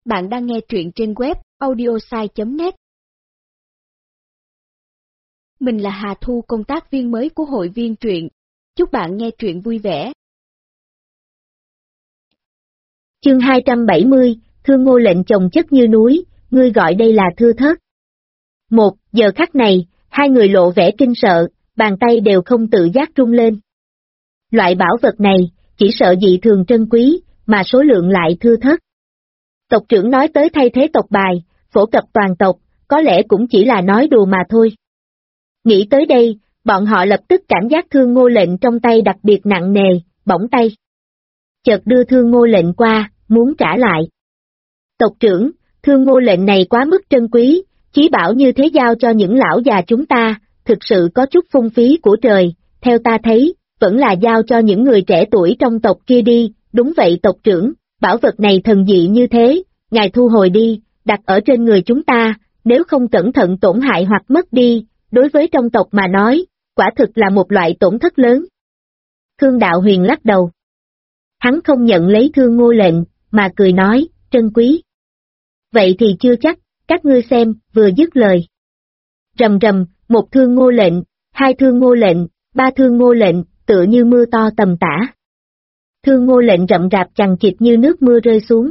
Bạn đang nghe truyện trên web audiosai.net. Mình là Hà Thu, công tác viên mới của hội viên truyện. Chúc bạn nghe truyện vui vẻ. Chương 270, Thương Ngô lệnh chồng chất như núi, ngươi gọi đây là thưa thớt. Giờ khắc này, hai người lộ vẻ kinh sợ, bàn tay đều không tự giác rung lên. Loại bảo vật này, chỉ sợ dị thường trân quý, mà số lượng lại thưa thớt. Tộc trưởng nói tới thay thế tộc bài, phổ cập toàn tộc, có lẽ cũng chỉ là nói đùa mà thôi. Nghĩ tới đây, bọn họ lập tức cảm giác Thương Ngô lệnh trong tay đặc biệt nặng nề, bỏng tay. Chợt đưa Thương Ngô lệnh qua, muốn trả lại. Tộc trưởng, Thương Ngô lệnh này quá mức trân quý, chí bảo như thế giao cho những lão già chúng ta, thực sự có chút phung phí của trời, theo ta thấy, vẫn là giao cho những người trẻ tuổi trong tộc kia đi. Đúng vậy tộc trưởng, bảo vật này thần dị như thế, ngài thu hồi đi, đặt ở trên người chúng ta, nếu không cẩn thận tổn hại hoặc mất đi, đối với trong tộc mà nói, quả thực là một loại tổn thất lớn. Thương Đạo Huyền lắc đầu. Hắn không nhận lấy Thương Ngô lệnh, mà cười nói, trân quý. Vậy thì chưa chắc, các ngươi xem, vừa dứt lời. Rầm rầm, một Thương Ngô lệnh, hai Thương Ngô lệnh, ba Thương Ngô lệnh, tựa như mưa to tầm tã. Thương Ngô lệnh rậm rạp chằng chịt như nước mưa rơi xuống.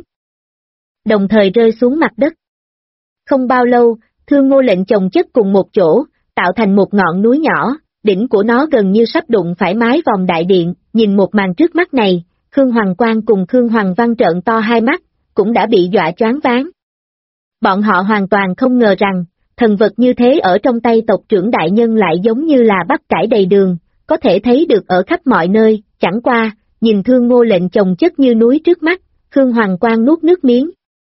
Đồng thời rơi xuống mặt đất. Không bao lâu, Thương Ngô lệnh chồng chất cùng một chỗ, tạo thành một ngọn núi nhỏ, đỉnh của nó gần như sắp đụng phải mái vòm đại điện, nhìn một màn trước mắt này, Khương Hoàng Quang cùng Khương Hoàng Văn trợn to hai mắt, cũng đã bị dọa choáng váng. Bọn họ hoàn toàn không ngờ rằng, thần vật như thế ở trong tay tộc trưởng đại nhân lại giống như là bắp cải đầy đường, có thể thấy được ở khắp mọi nơi, chẳng qua, nhìn Thương Ngô lệnh chồng chất như núi trước mắt, Khương Hoàng Quang nuốt nước miếng.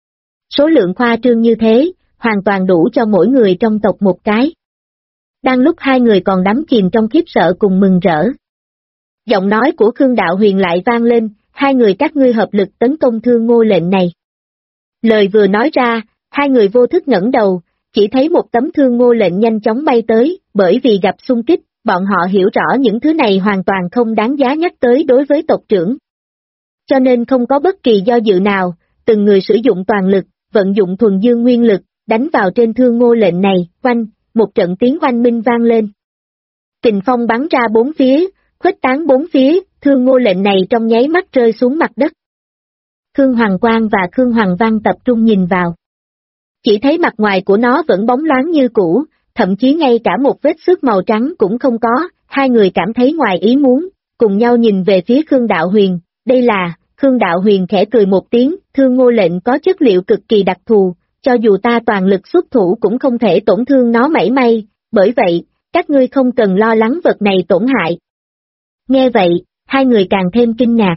Số lượng khoa trương như thế, hoàn toàn đủ cho mỗi người trong tộc một cái. Đang lúc hai người còn đắm chìm trong khiếp sợ cùng mừng rỡ. Giọng nói của Khương Đạo Huyền lại vang lên, hai người các ngươi hợp lực tấn công Thương Ngô lệnh này. Lời vừa nói ra, hai người vô thức ngẩng đầu, chỉ thấy một tấm Thương Ngô lệnh nhanh chóng bay tới, bởi vì gặp xung kích, bọn họ hiểu rõ những thứ này hoàn toàn không đáng giá nhắc tới đối với tộc trưởng. Cho nên không có bất kỳ do dự nào, từng người sử dụng toàn lực, vận dụng thuần dương nguyên lực, đánh vào trên Thương Ngô lệnh này, oanh, một trận tiếng oanh minh vang lên. Kình phong bắn ra bốn phía, khuếch tán bốn phía, Thương Ngô lệnh này trong nháy mắt rơi xuống mặt đất. Khương Hoàng Quang và Khương Hoàng Văn tập trung nhìn vào. Chỉ thấy mặt ngoài của nó vẫn bóng loáng như cũ, thậm chí ngay cả một vết xước màu trắng cũng không có, hai người cảm thấy ngoài ý muốn, cùng nhau nhìn về phía Khương Đạo Huyền, đây là, Khương Đạo Huyền khẽ cười một tiếng, Thương Ngô lệnh có chất liệu cực kỳ đặc thù, cho dù ta toàn lực xuất thủ cũng không thể tổn thương nó mảy may, bởi vậy, các ngươi không cần lo lắng vật này tổn hại. Nghe vậy, hai người càng thêm kinh ngạc.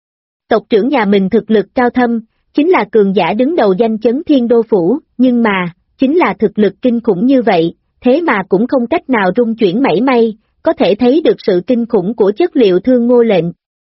Tộc trưởng nhà mình thực lực cao thâm, chính là cường giả đứng đầu danh chấn Thiên Đô Phủ, nhưng mà, chính là thực lực kinh khủng như vậy, thế mà cũng không cách nào rung chuyển mảy may, có thể thấy được sự kinh khủng của chất liệu Thương Ngô lệnh.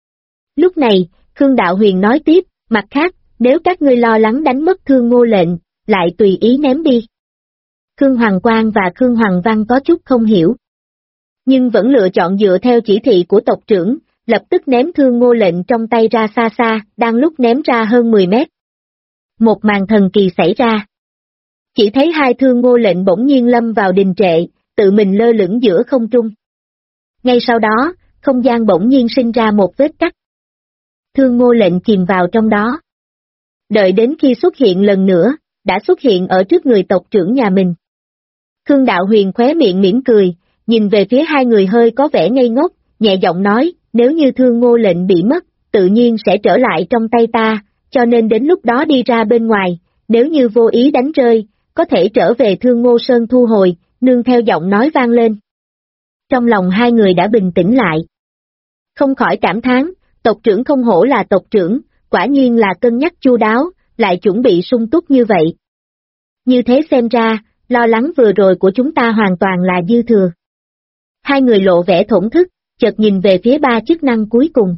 Lúc này, Khương Đạo Huyền nói tiếp, mặt khác, nếu các ngươi lo lắng đánh mất Thương Ngô lệnh, lại tùy ý ném đi. Khương Hoàng Quang và Khương Hoàng Văn có chút không hiểu, nhưng vẫn lựa chọn dựa theo chỉ thị của tộc trưởng, lập tức ném Thương Ngô lệnh trong tay ra xa xa, đang lúc ném ra hơn 10 mét. Một màn thần kỳ xảy ra. Chỉ thấy hai Thương Ngô lệnh bỗng nhiên lâm vào đình trệ, tự mình lơ lửng giữa không trung. Ngay sau đó, không gian bỗng nhiên sinh ra một vết cắt. Thương Ngô lệnh chìm vào trong đó. Đợi đến khi xuất hiện lần nữa, đã xuất hiện ở trước người tộc trưởng nhà mình. Khương Đạo Huyền khóe miệng mỉm cười, nhìn về phía hai người hơi có vẻ ngây ngốc, nhẹ giọng nói, nếu như Thương Ngô lệnh bị mất, tự nhiên sẽ trở lại trong tay ta, cho nên đến lúc đó đi ra bên ngoài, nếu như vô ý đánh rơi, có thể trở về Thương Ngô Sơn thu hồi, nương theo giọng nói vang lên. Trong lòng hai người đã bình tĩnh lại. Không khỏi cảm thán, tộc trưởng không hổ là tộc trưởng, quả nhiên là cân nhắc chu đáo, lại chuẩn bị sung túc như vậy. Như thế xem ra, lo lắng vừa rồi của chúng ta hoàn toàn là dư thừa. Hai người lộ vẻ thổn thức, chợt nhìn về phía ba chức năng cuối cùng.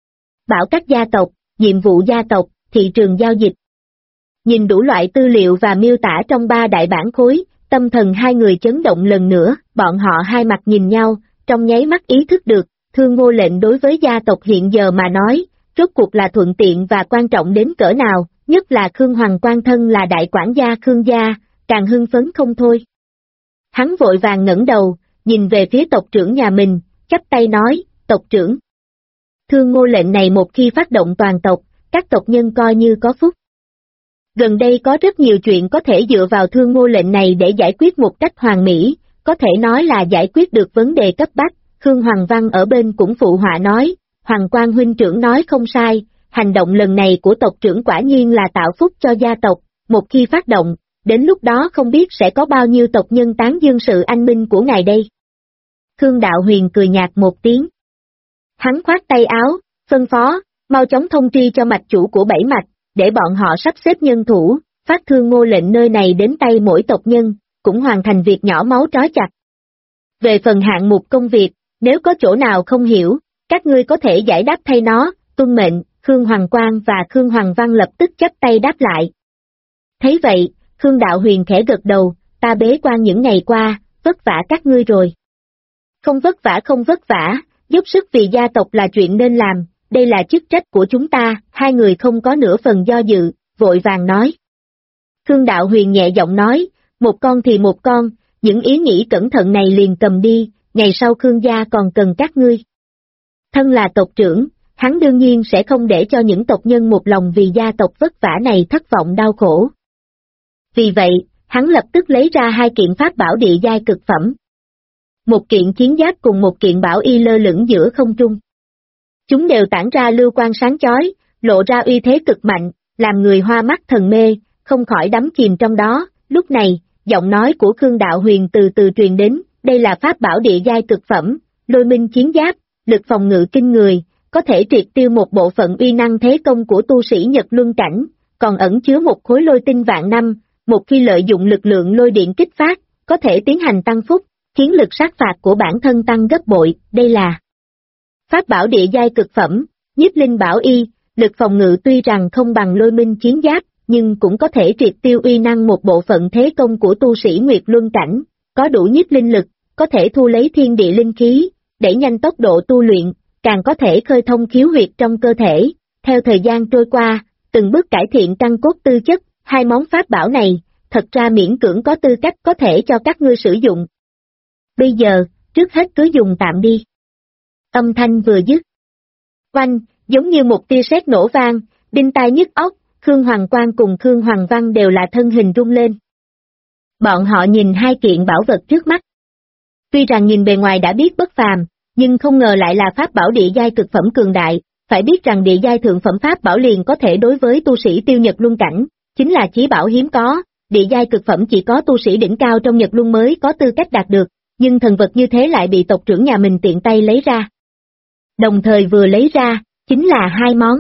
Bảo các gia tộc, nhiệm vụ gia tộc, thị trường giao dịch. Nhìn đủ loại tư liệu và miêu tả trong ba đại bản khối, tâm thần hai người chấn động lần nữa, bọn họ hai mặt nhìn nhau, trong nháy mắt ý thức được, Thương Ngô lệnh đối với gia tộc hiện giờ mà nói, rốt cuộc là thuận tiện và quan trọng đến cỡ nào, nhất là Khương Hoàng Quan thân là đại quản gia Khương gia, càng hưng phấn không thôi. Hắn vội vàng ngẩng đầu, nhìn về phía tộc trưởng nhà mình, chắp tay nói, tộc trưởng. Thương Ngô lệnh này một khi phát động toàn tộc, các tộc nhân coi như có phúc. Gần đây có rất nhiều chuyện có thể dựa vào Thương Ngô lệnh này để giải quyết một cách hoàn mỹ, có thể nói là giải quyết được vấn đề cấp bách. Khương Hoàng Văn ở bên cũng phụ họa nói, Hoàng Quan huynh trưởng nói không sai, hành động lần này của tộc trưởng quả nhiên là tạo phúc cho gia tộc, một khi phát động, đến lúc đó không biết sẽ có bao nhiêu tộc nhân tán dương sự anh minh của ngài đây. Khương Đạo Huyền cười nhạt một tiếng. Hắn khoát tay áo, phân phó, mau chóng thông tri cho mạch chủ của 7 mạch, để bọn họ sắp xếp nhân thủ, phát Thương Ngô lệnh nơi này đến tay mỗi tộc nhân, cũng hoàn thành việc nhỏ máu trói chặt. Về phần hạng mục công việc, nếu có chỗ nào không hiểu, các ngươi có thể giải đáp thay nó, tuân mệnh. Khương Hoàng Quang và Khương Hoàng Văn lập tức chắp tay đáp lại. Thấy vậy, Khương Đạo Huyền khẽ gật đầu, ta bế quan những ngày qua, vất vả các ngươi rồi. Không vất vả, giúp sức vì gia tộc là chuyện nên làm, đây là chức trách của chúng ta, hai người không có nửa phần do dự, vội vàng nói. Khương Đạo Huyền nhẹ giọng nói, một con thì một con, những ý nghĩ cẩn thận này liền cầm đi, ngày sau Khương gia còn cần các ngươi. Thân là tộc trưởng, hắn đương nhiên sẽ không để cho những tộc nhân một lòng vì gia tộc vất vả này thất vọng đau khổ. Vì vậy, hắn lập tức lấy ra 2 kiện pháp bảo địa giai cực phẩm. Một kiện chiến giáp cùng một kiện bảo y lơ lửng giữa không trung. Chúng đều tản ra lưu quang sáng chói, lộ ra uy thế cực mạnh, làm người hoa mắt thần mê, không khỏi đắm chìm trong đó. Lúc này, giọng nói của Khương Đạo Huyền từ từ truyền đến, đây là pháp bảo địa giai cực phẩm, Lôi Minh chiến giáp, lực phòng ngự kinh người, có thể triệt tiêu một bộ phận uy năng thế công của tu sĩ Nhật Luân Cảnh, còn ẩn chứa một khối lôi tinh vạn năm, một khi lợi dụng lực lượng lôi điện kích phát, có thể tiến hành tăng phúc, khiến lực sát phạt của bản thân tăng gấp bội. Đây là pháp bảo địa giai cực phẩm, Nhiếp Linh Bảo Y, lực phòng ngự tuy rằng không bằng Lôi Minh chiến giáp, nhưng cũng có thể triệt tiêu uy năng một bộ phận thế công của tu sĩ Nguyệt Luân Cảnh, có đủ nhiếp linh lực, có thể thu lấy thiên địa linh khí, đẩy nhanh tốc độ tu luyện, càng có thể khơi thông khiếu huyệt trong cơ thể. Theo thời gian trôi qua, từng bước cải thiện căn cốt tư chất, 2 món pháp bảo này, thật ra miễn cưỡng có tư cách có thể cho các ngươi sử dụng. Bây giờ, trước hết cứ dùng tạm đi. Âm thanh vừa dứt. Oanh, giống như một tia sét nổ vang, đinh tai nhức óc, Khương Hoàng Quang cùng Khương Hoàng Văn đều là thân hình rung lên. Bọn họ nhìn 2 kiện bảo vật trước mắt. Tuy rằng nhìn bề ngoài đã biết bất phàm, nhưng không ngờ lại là pháp bảo địa giai cực phẩm cường đại, phải biết rằng địa giai thượng phẩm pháp bảo liền có thể đối với tu sĩ Tiêu Nhật Luân Cảnh, chính là chí bảo hiếm có, địa giai cực phẩm chỉ có tu sĩ đỉnh cao trong Nhật Luân mới có tư cách đạt được, nhưng thần vật như thế lại bị tộc trưởng nhà mình tiện tay lấy ra. Đồng thời vừa lấy ra, chính là 2 món.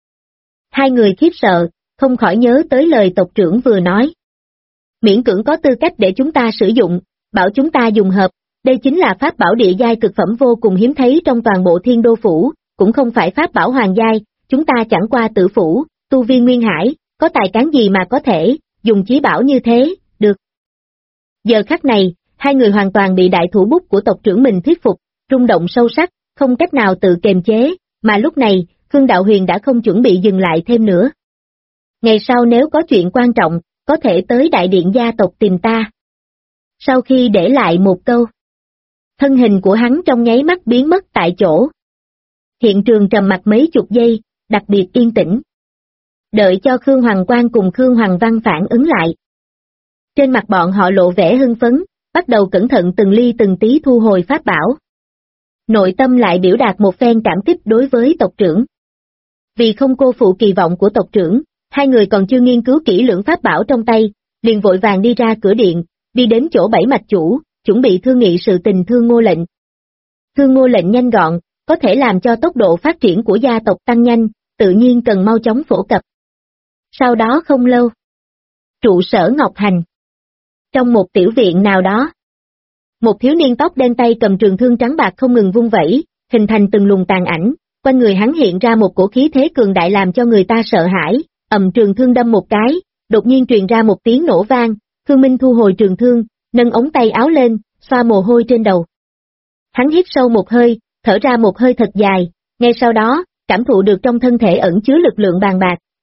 2 người khiếp sợ, không khỏi nhớ tới lời tộc trưởng vừa nói. Miễn cưỡng có tư cách để chúng ta sử dụng, bảo chúng ta dùng hợp, đây chính là pháp bảo địa giai cực phẩm vô cùng hiếm thấy trong toàn bộ Thiên Đô Phủ, cũng không phải pháp bảo hoàng giai, chúng ta chẳng qua tử phủ, tu vi nguyên hải, có tài cán gì mà có thể dùng chí bảo như thế, được. Giờ khắc này, 2 người hoàn toàn bị đại thủ bút của tộc trưởng mình thuyết phục, rung động sâu sắc, không cách nào tự kiềm chế, mà lúc này, Khương Đạo Huyền đã không chuẩn bị dừng lại thêm nữa. Ngày sau nếu có chuyện quan trọng, có thể tới đại điện gia tộc tìm ta. Sau khi để lại một câu, thân hình của hắn trong nháy mắt biến mất tại chỗ. Hiện trường trầm mặc mấy chục giây, đặc biệt yên tĩnh. Đợi cho Khương Hoàng Quang cùng Khương Hoàng Văn phản ứng lại. Trên mặt bọn họ lộ vẻ hưng phấn, bắt đầu cẩn thận từng ly từng tí thu hồi pháp bảo. Nội tâm lại biểu đạt một phen cảm kích đối với tộc trưởng. Vì không cô phụ kỳ vọng của tộc trưởng, 2 người còn chưa nghiên cứu kỹ lưỡng pháp bảo trong tay, liền vội vàng đi ra cửa điện, đi đến chỗ 7 mạch chủ, chuẩn bị thương nghị sự tình Thương Ngô lệnh. Thương Ngô lệnh nhanh gọn, có thể làm cho tốc độ phát triển của gia tộc tăng nhanh, tự nhiên cần mau chóng phổ cập. Sau đó không lâu, trụ sở Ngọc Hành. Trong một tiểu viện nào đó, một thiếu niên tóc đen tay cầm trường thương trắng bạc không ngừng vung vẩy, hình thành từng luồng tàn ảnh, quanh người hắn hiện ra một cổ khí thế cường đại làm cho người ta sợ hãi, trường thương đâm một cái, đột nhiên truyền ra một tiếng nổ vang, Khương Minh thu hồi trường thương, nâng ống tay áo lên, xoa mồ hôi trên đầu. Hắn hít sâu một hơi, thở ra một hơi thật dài, ngay sau đó, cảm thụ được trong thân thể ẩn chứa lực lượng bàn bạc,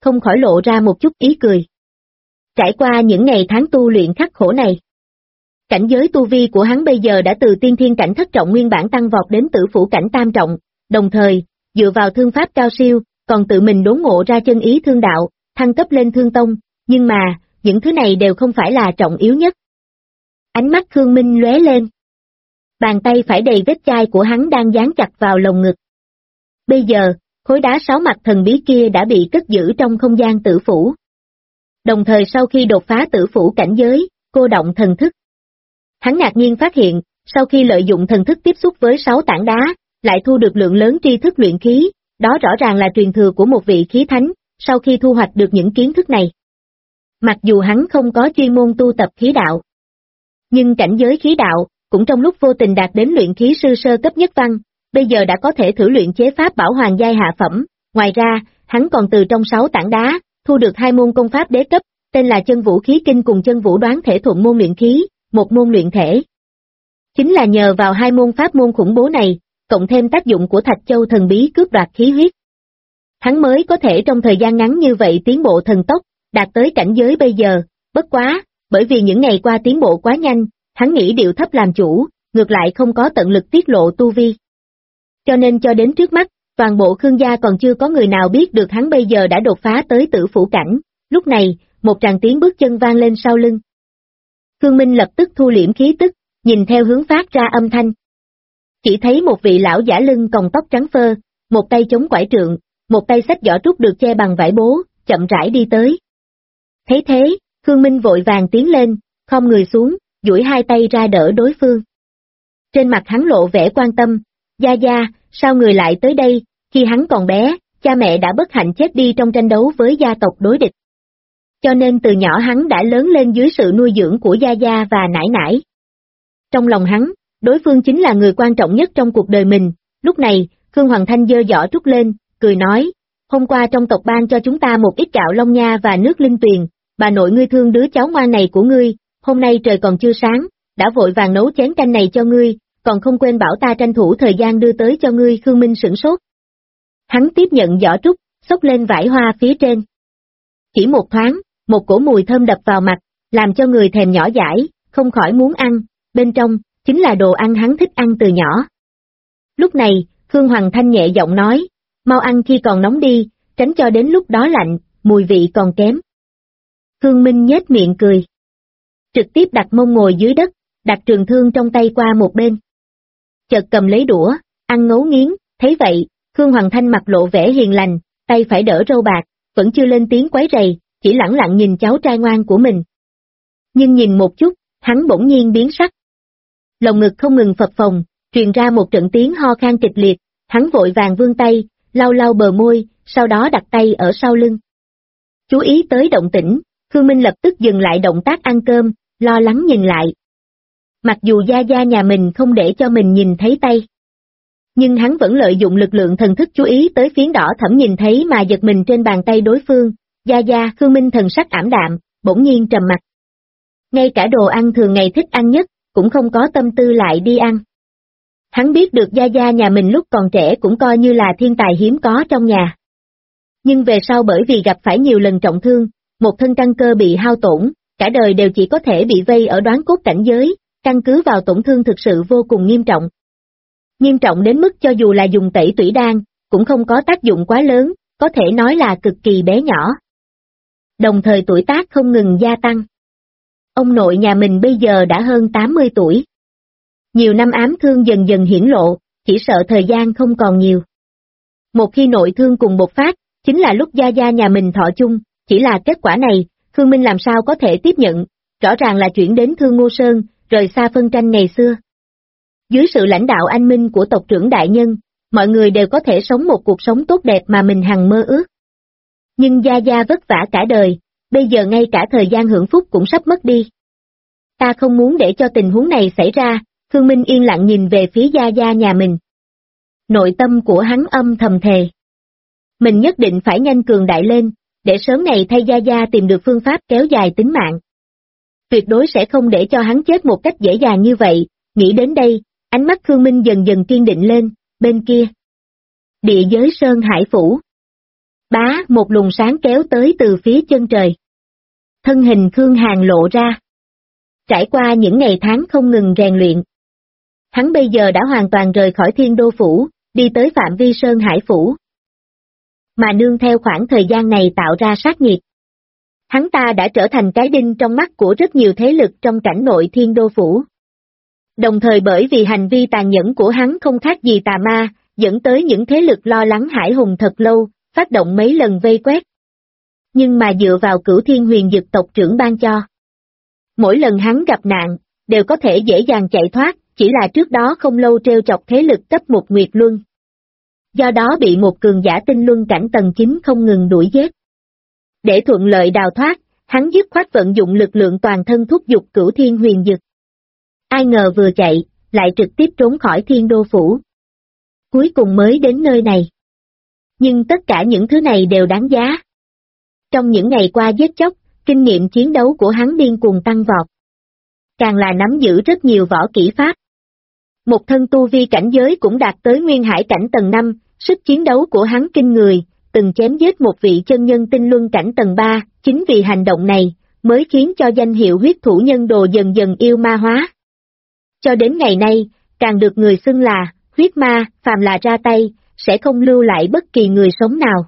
không khỏi lộ ra một chút ý cười. Trải qua những ngày tháng tu luyện khắc khổ này, cảnh giới tu vi của hắn bây giờ đã từ tiên thiên cảnh thất trọng nguyên bản tăng vọt đến tử phủ cảnh tam trọng, đồng thời, dựa vào thương pháp cao siêu, còn tự mình đốn ngộ ra chân ý thương đạo, thăng cấp lên thương tông, nhưng mà, những thứ này đều không phải là trọng yếu nhất. Ánh mắt Khương Minh lóe lên. Bàn tay phải đầy vết chai của hắn đang dán chặt vào lồng ngực. Bây giờ, khối đá 6 mặt thần bí kia đã bị cất giữ trong không gian tử phủ. Đồng thời sau khi đột phá tử phủ cảnh giới, cô động thần thức. Hắn ngạc nhiên phát hiện, sau khi lợi dụng thần thức tiếp xúc với 6 tảng đá, lại thu được lượng lớn tri thức luyện khí, đó rõ ràng là truyền thừa của một vị khí thánh, sau khi thu hoạch được những kiến thức này. Mặc dù hắn không có chuyên môn tu tập khí đạo, nhưng cảnh giới khí đạo, cũng trong lúc vô tình đạt đến luyện khí sư sơ cấp nhất văn, bây giờ đã có thể thử luyện chế pháp bảo hoàng giai hạ phẩm, ngoài ra, hắn còn từ trong 6 tảng đá, thu được 2 môn công pháp đế cấp, tên là chân vũ khí kinh cùng chân vũ đoán thể thuận môn luyện khí, một môn luyện thể. Chính là nhờ vào 2 môn pháp môn khủng bố này, cộng thêm tác dụng của Thạch Châu thần bí cướp đoạt khí huyết, hắn mới có thể trong thời gian ngắn như vậy tiến bộ thần tốc, đạt tới cảnh giới bây giờ, bất quá, bởi vì những ngày qua tiến bộ quá nhanh, hắn nghĩ điệu thấp làm chủ, ngược lại không có tận lực tiết lộ tu vi. Cho nên cho đến trước mắt, toàn bộ Khương gia còn chưa có người nào biết được hắn bây giờ đã đột phá tới tử phủ cảnh, lúc này, một tràng tiếng bước chân vang lên sau lưng. Khương Minh lập tức thu liễm khí tức, nhìn theo hướng phát ra âm thanh. Chỉ thấy một vị lão giả lưng còng tóc trắng phơ, một tay chống quải trượng, một tay xách giỏ trúc được che bằng vải bố, chậm rãi đi tới. Thấy thế, Khương Minh vội vàng tiến lên, khom người xuống, duỗi 2 tay ra đỡ đối phương. Trên mặt hắn lộ vẻ quan tâm, Gia Gia, sao người lại tới đây, khi hắn còn bé, cha mẹ đã bất hạnh chết đi trong tranh đấu với gia tộc đối địch. Cho nên từ nhỏ hắn đã lớn lên dưới sự nuôi dưỡng của Gia Gia và nải nải. Trong lòng hắn, đối phương chính là người quan trọng nhất trong cuộc đời mình, lúc này, Khương Hoàng Thanh giơ giỏ trúc lên, cười nói, hôm qua trong tộc ban cho chúng ta một ít gạo long nha và nước linh tuyền, bà nội ngươi thương đứa cháu ngoan này của ngươi, hôm nay trời còn chưa sáng, đã vội vàng nấu chén canh này cho ngươi, còn không quên bảo ta tranh thủ thời gian đưa tới cho ngươi. Khương Minh sửng sốt. Hắn tiếp nhận giỏ trúc, xốc lên vải hoa phía trên. Chỉ một thoáng, một cổ mùi thơm đập vào mặt, làm cho người thèm nhỏ dãi, không khỏi muốn ăn, bên trong, chính là đồ ăn hắn thích ăn từ nhỏ. Lúc này, Khương Hoàng Thanh nhẹ giọng nói, mau ăn khi còn nóng đi, tránh cho đến lúc đó lạnh, mùi vị còn kém. Khương Minh nhếch miệng cười. Trực tiếp đặt mông ngồi dưới đất, đặt trường thương trong tay qua một bên. Chợt cầm lấy đũa, ăn ngấu nghiến, thấy vậy, Khương Hoàng Thanh mặt lộ vẻ hiền lành, tay phải đỡ râu bạc, vẫn chưa lên tiếng quấy rầy, chỉ lẳng lặng nhìn cháu trai ngoan của mình. Nhưng nhìn một chút, hắn bỗng nhiên biến sắc. Lồng ngực không ngừng phập phồng, truyền ra một trận tiếng ho khan kịch liệt, hắn vội vàng vươn tay, lau lau bờ môi, sau đó đặt tay ở sau lưng. Chú ý tới động tĩnh, Khương Minh lập tức dừng lại động tác ăn cơm, lo lắng nhìn lại. Mặc dù Gia Gia nhà mình không để cho mình nhìn thấy tay, nhưng hắn vẫn lợi dụng lực lượng thần thức chú ý tới phiến đỏ thẫm nhìn thấy mà giật mình trên bàn tay đối phương. Gia Gia. Khương Minh thần sắc ảm đạm, bỗng nhiên trầm mặt. Ngay cả đồ ăn thường ngày thích ăn nhất, cũng không có tâm tư lại đi ăn. Hắn biết được Gia Gia nhà mình lúc còn trẻ cũng coi như là thiên tài hiếm có trong nhà. Nhưng về sau bởi vì gặp phải nhiều lần trọng thương, một thân căn cơ bị hao tổn, cả đời đều chỉ có thể bị vây ở đoán cốt cảnh giới, căn cứ vào tổn thương thực sự vô cùng nghiêm trọng. Nghiêm trọng đến mức cho dù là dùng tẩy tủy đan, cũng không có tác dụng quá lớn, có thể nói là cực kỳ bé nhỏ. Đồng thời tuổi tác không ngừng gia tăng. Ông nội nhà mình bây giờ đã hơn 80 tuổi. Nhiều năm ám thương dần dần hiển lộ, chỉ sợ thời gian không còn nhiều. Một khi nội thương cùng bộc phát, chính là lúc Gia Gia nhà mình thọ chung, chỉ là kết quả này, Khương Minh làm sao có thể tiếp nhận, rõ ràng là chuyển đến Thương Ngô Sơn, rời xa phân tranh ngày xưa. Dưới sự lãnh đạo anh minh của tộc trưởng đại nhân, mọi người đều có thể sống một cuộc sống tốt đẹp mà mình hằng mơ ước. Nhưng Gia Gia vất vả cả đời, bây giờ ngay cả thời gian hưởng phúc cũng sắp mất đi. Ta không muốn để cho tình huống này xảy ra. Khương Minh yên lặng nhìn về phía Gia Gia nhà mình. Nội tâm của hắn âm thầm thề. Mình nhất định phải nhanh cường đại lên, để sớm ngày thay Gia Gia tìm được phương pháp kéo dài tính mạng. Tuyệt đối sẽ không để cho hắn chết một cách dễ dàng như vậy. Nghĩ đến đây, ánh mắt Khương Minh dần dần kiên định lên, bên kia. Địa giới Sơn Hải Phủ. Bá, một luồng sáng kéo tới từ phía chân trời. Thân hình Khương Hàn lộ ra. Trải qua những ngày tháng không ngừng rèn luyện, hắn bây giờ đã hoàn toàn rời khỏi Thiên Đô Phủ, đi tới phạm vi Sơn Hải Phủ. Mà nương theo khoảng thời gian này tạo ra sát nghiệt, hắn ta đã trở thành cái đinh trong mắt của rất nhiều thế lực trong cảnh nội Thiên Đô Phủ. Đồng thời bởi vì hành vi tàn nhẫn của hắn không khác gì tà ma, dẫn tới những thế lực lo lắng Hải Hùng thật lâu, phát động mấy lần vây quét. Nhưng mà dựa vào Cửu Thiên Huyền Dực tộc trưởng ban cho, mỗi lần hắn gặp nạn, đều có thể dễ dàng chạy thoát, chỉ là trước đó không lâu treo chọc thế lực cấp một Nguyệt Luân. Do đó bị một cường giả tinh luân cảnh tầng 9 không ngừng đuổi giết. Để thuận lợi đào thoát, hắn dứt khoát vận dụng lực lượng toàn thân thúc giục Cửu Thiên Huyền Dực. Ai ngờ vừa chạy, lại trực tiếp trốn khỏi Thiên Đô Phủ. Cuối cùng mới đến nơi này. Nhưng tất cả những thứ này đều đáng giá. Trong những ngày qua giết chóc, kinh nghiệm chiến đấu của hắn điên cuồng tăng vọt. Càng là nắm giữ rất nhiều võ kỹ pháp. Một thân tu vi cảnh giới cũng đạt tới Nguyên Hải cảnh tầng 5, sức chiến đấu của hắn kinh người, từng chém giết một vị chân nhân tinh luân cảnh tầng 3, chính vì hành động này, mới khiến cho danh hiệu huyết thủ nhân đồ dần dần yêu ma hóa. Cho đến ngày nay, càng được người xưng là huyết ma, phàm là ra tay, sẽ không lưu lại bất kỳ người sống nào.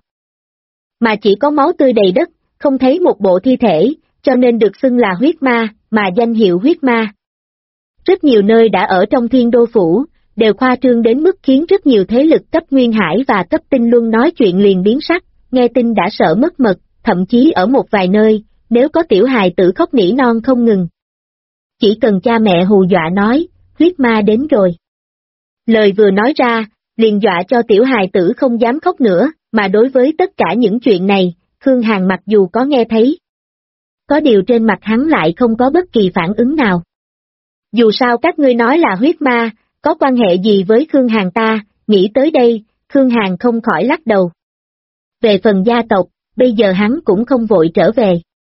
Mà chỉ có máu tươi đầy đất, không thấy một bộ thi thể, cho nên được xưng là huyết ma, mà danh hiệu huyết ma. Rất nhiều nơi đã ở trong Thiên Đô Phủ, đều khoa trương đến mức khiến rất nhiều thế lực cấp Nguyên Hải và cấp Tinh Luân nói chuyện liền biến sắc, nghe tin đã sợ mất mật, thậm chí ở một vài nơi, nếu có tiểu hài tử khóc nỉ non không ngừng. Chỉ cần cha mẹ hù dọa nói, huyết ma đến rồi. Lời vừa nói ra, liền dọa cho tiểu hài tử không dám khóc nữa, mà đối với tất cả những chuyện này, Khương Hàn mặc dù có nghe thấy. Có điều trên mặt hắn lại không có bất kỳ phản ứng nào. Dù sao các ngươi nói là huyết ma, có quan hệ gì với Khương Hàn ta, nghĩ tới đây, Khương Hàn không khỏi lắc đầu. Về phần gia tộc, bây giờ hắn cũng không vội trở về.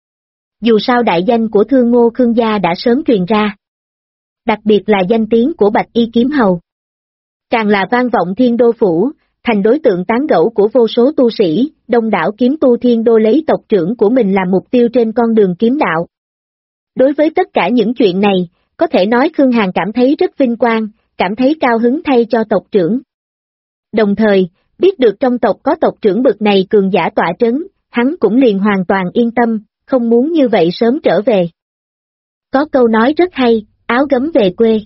Dù sao đại danh của Thương Ngô Khương gia đã sớm truyền ra. Đặc biệt là danh tiếng của Bạch Y Kiếm Hầu. Càng là vang vọng Thiên Đô Phủ, thành đối tượng tán gẫu của vô số tu sĩ, đông đảo kiếm tu Thiên Đô lấy tộc trưởng của mình làm mục tiêu trên con đường kiếm đạo. Đối với tất cả những chuyện này, có thể nói Khương Hàn cảm thấy rất vinh quang, cảm thấy cao hứng thay cho tộc trưởng. Đồng thời, biết được trong tộc có tộc trưởng bực này cường giả tọa trấn, hắn cũng liền hoàn toàn yên tâm, không muốn như vậy sớm trở về. Có câu nói rất hay, áo gấm về quê.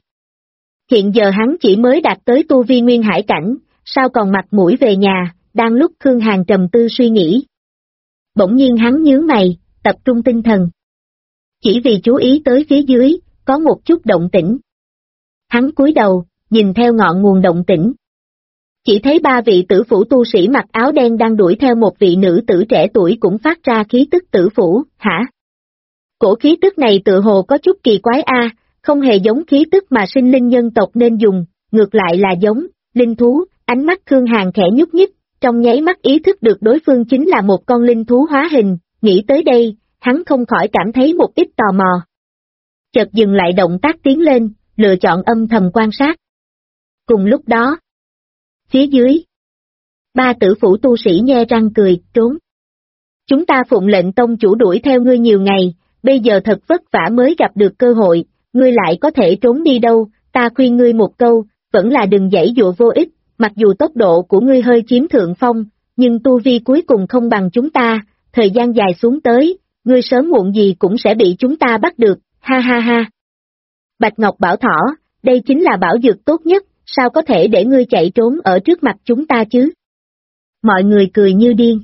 Hiện giờ hắn chỉ mới đạt tới tu vi Nguyên Hải cảnh, sao còn mặt mũi về nhà, đang lúc Khương Hàn trầm tư suy nghĩ. Bỗng nhiên hắn nhướng mày, tập trung tinh thần. Chỉ vì chú ý tới phía dưới, có một chút động tĩnh. Hắn cúi đầu, nhìn theo ngọn nguồn động tĩnh. Chỉ thấy ba vị tử phủ tu sĩ mặc áo đen đang đuổi theo một vị nữ tử trẻ tuổi cũng phát ra khí tức tử phủ, hả? Cổ khí tức này tự hồ có chút kỳ quái a, không hề giống khí tức mà sinh linh nhân tộc nên dùng, ngược lại là giống linh thú. Ánh mắt Khương Hàn khẽ nhúc nhích, trong nháy mắt ý thức được đối phương chính là một con linh thú hóa hình, nghĩ tới đây, hắn không khỏi cảm thấy một ít tò mò. Chợt dừng lại động tác tiến lên, lựa chọn âm thầm quan sát. Cùng lúc đó, phía dưới, ba tử phủ tu sĩ nhe răng cười, trốn. Chúng ta phụng lệnh tông chủ đuổi theo ngươi nhiều ngày, bây giờ thật vất vả mới gặp được cơ hội, ngươi lại có thể trốn đi đâu, ta khuyên ngươi một câu, vẫn là đừng giãy dụa vô ích. Mặc dù tốc độ của ngươi hơi chiếm thượng phong, nhưng tu vi cuối cùng không bằng chúng ta, thời gian dài xuống tới, ngươi sớm muộn gì cũng sẽ bị chúng ta bắt được, ha ha ha. Bạch Ngọc bảo thỏ, đây chính là bảo dược tốt nhất, sao có thể để ngươi chạy trốn ở trước mặt chúng ta chứ? Mọi người cười như điên.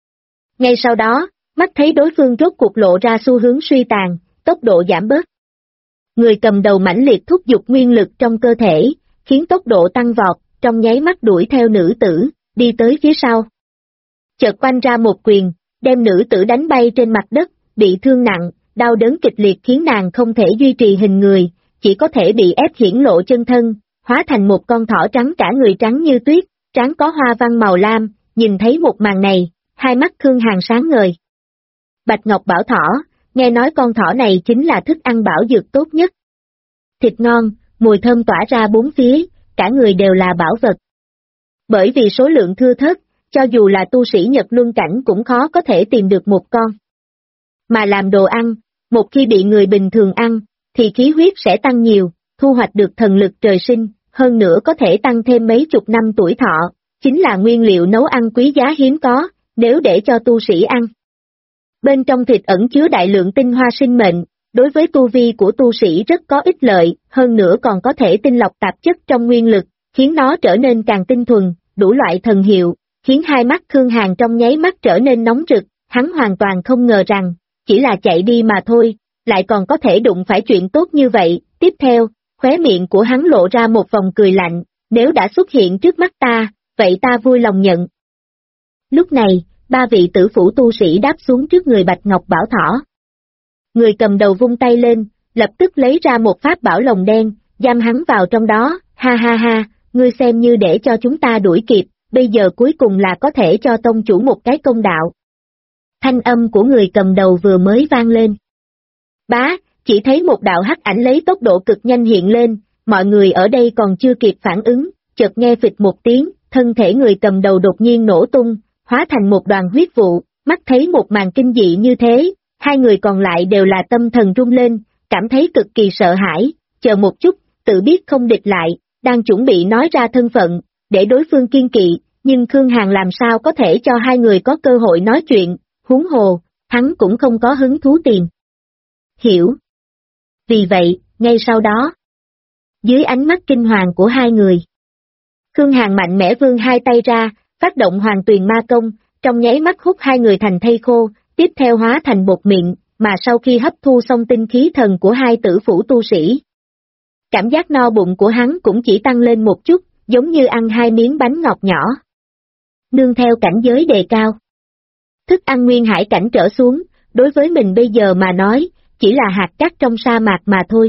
Ngay sau đó, mắt thấy đối phương rốt cuộc lộ ra xu hướng suy tàn, tốc độ giảm bớt. Người cầm đầu mãnh liệt thúc giục nguyên lực trong cơ thể, khiến tốc độ tăng vọt, trong nháy mắt đuổi theo nữ tử, đi tới phía sau. Chợt quanh ra một quyền, đem nữ tử đánh bay trên mặt đất, bị thương nặng, đau đớn kịch liệt khiến nàng không thể duy trì hình người, chỉ có thể bị ép hiển lộ chân thân, hóa thành một con thỏ trắng cả người trắng như tuyết, trán có hoa văn màu lam, nhìn thấy một màn này, hai mắt Khương Hàn sáng ngời. Bạch Ngọc bảo thỏ, nghe nói con thỏ này chính là thức ăn bảo dược tốt nhất. Thịt ngon, mùi thơm tỏa ra bốn phía, cả người đều là bảo vật. Bởi vì số lượng thưa thớt, cho dù là tu sĩ Nhật Luân cảnh cũng khó có thể tìm được một con. Mà làm đồ ăn, một khi bị người bình thường ăn, thì khí huyết sẽ tăng nhiều, thu hoạch được thần lực trời sinh, hơn nữa có thể tăng thêm mấy chục năm tuổi thọ, chính là nguyên liệu nấu ăn quý giá hiếm có, nếu để cho tu sĩ ăn. Bên trong thịt ẩn chứa đại lượng tinh hoa sinh mệnh, đối với tu vi của tu sĩ rất có ích lợi, hơn nữa còn có thể tinh lọc tạp chất trong nguyên lực, khiến nó trở nên càng tinh thuần, đủ loại thần hiệu, khiến hai mắt Khương Hàn trong nháy mắt trở nên nóng rực, hắn hoàn toàn không ngờ rằng, chỉ là chạy đi mà thôi, lại còn có thể đụng phải chuyện tốt như vậy. Tiếp theo, khóe miệng của hắn lộ ra một vòng cười lạnh, nếu đã xuất hiện trước mắt ta, vậy ta vui lòng nhận. Lúc này, ba vị tử phủ tu sĩ đáp xuống trước người Bạch Ngọc Bảo Thỏ. Người cầm đầu vung tay lên, lập tức lấy ra một pháp bảo lồng đen, giam hắn vào trong đó, ha ha ha, ngươi xem như để cho chúng ta đuổi kịp, bây giờ cuối cùng là có thể cho tông chủ một cái công đạo. Thanh âm của người cầm đầu vừa mới vang lên. Bá, chỉ thấy một đạo hắc ảnh lấy tốc độ cực nhanh hiện lên, mọi người ở đây còn chưa kịp phản ứng, chợt nghe phịch một tiếng, thân thể người cầm đầu đột nhiên nổ tung, hóa thành một đoàn huyết vụ, mắt thấy một màn kinh dị như thế, hai người còn lại đều là tâm thần rung lên, cảm thấy cực kỳ sợ hãi, chờ một chút, tự biết không địch lại, đang chuẩn bị nói ra thân phận, để đối phương kiên kỵ, nhưng Khương Hàn làm sao có thể cho hai người có cơ hội nói chuyện, huống hồ, hắn cũng không có hứng thú tìm hiểu. Vì vậy, ngay sau đó, dưới ánh mắt kinh hoàng của hai người, Khương Hàn mạnh mẽ vươn hai tay ra, phát động Hoàng Tuyền Ma Công, trong nháy mắt hút hai người thành thây khô, tiếp theo hóa thành bột mịn, mà sau khi hấp thu xong tinh khí thần của hai tử phủ tu sĩ, cảm giác no bụng của hắn cũng chỉ tăng lên một chút, giống như ăn hai miếng bánh ngọt nhỏ. Nương theo cảnh giới đề cao, thức ăn nguyên hải cảnh trở xuống, đối với mình bây giờ mà nói, chỉ là hạt cát trong sa mạc mà thôi.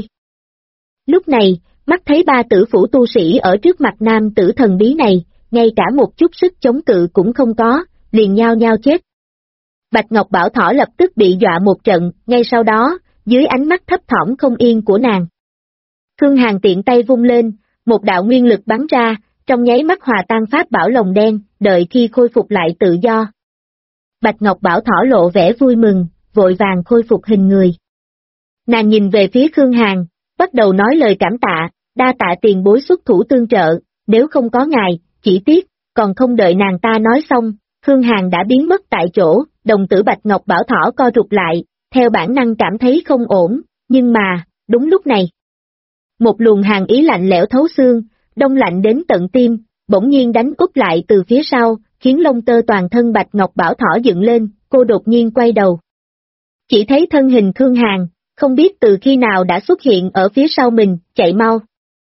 Lúc này, mắt thấy ba tử phủ tu sĩ ở trước mặt nam tử thần bí này, ngay cả một chút sức chống cự cũng không có, liền nhao nhao chết. Bạch Ngọc Bảo Thỏ lập tức bị dọa một trận, ngay sau đó, dưới ánh mắt thấp thỏm không yên của nàng, Khương Hàn tiện tay vung lên, một đạo nguyên lực bắn ra, trong nháy mắt hòa tan pháp bảo lồng đen, đợi khi khôi phục lại tự do. Bạch Ngọc Bảo Thỏ lộ vẻ vui mừng, vội vàng khôi phục hình người. Nàng nhìn về phía Khương Hàn, bắt đầu nói lời cảm tạ, đa tạ tiền bối xuất thủ tương trợ, nếu không có ngài, chỉ tiếc, còn không đợi nàng ta nói xong, Khương Hàn đã biến mất tại chỗ, đồng tử Bạch Ngọc Bảo Thỏ co rụt lại, theo bản năng cảm thấy không ổn, nhưng mà, đúng lúc này, một luồng hàn ý lạnh lẽo thấu xương, đông lạnh đến tận tim, bỗng nhiên đánh úp lại từ phía sau, khiến lông tơ toàn thân Bạch Ngọc Bảo Thỏ dựng lên, cô đột nhiên quay đầu. Chỉ thấy thân hình Khương Hàn, không biết từ khi nào đã xuất hiện ở phía sau mình, chạy mau.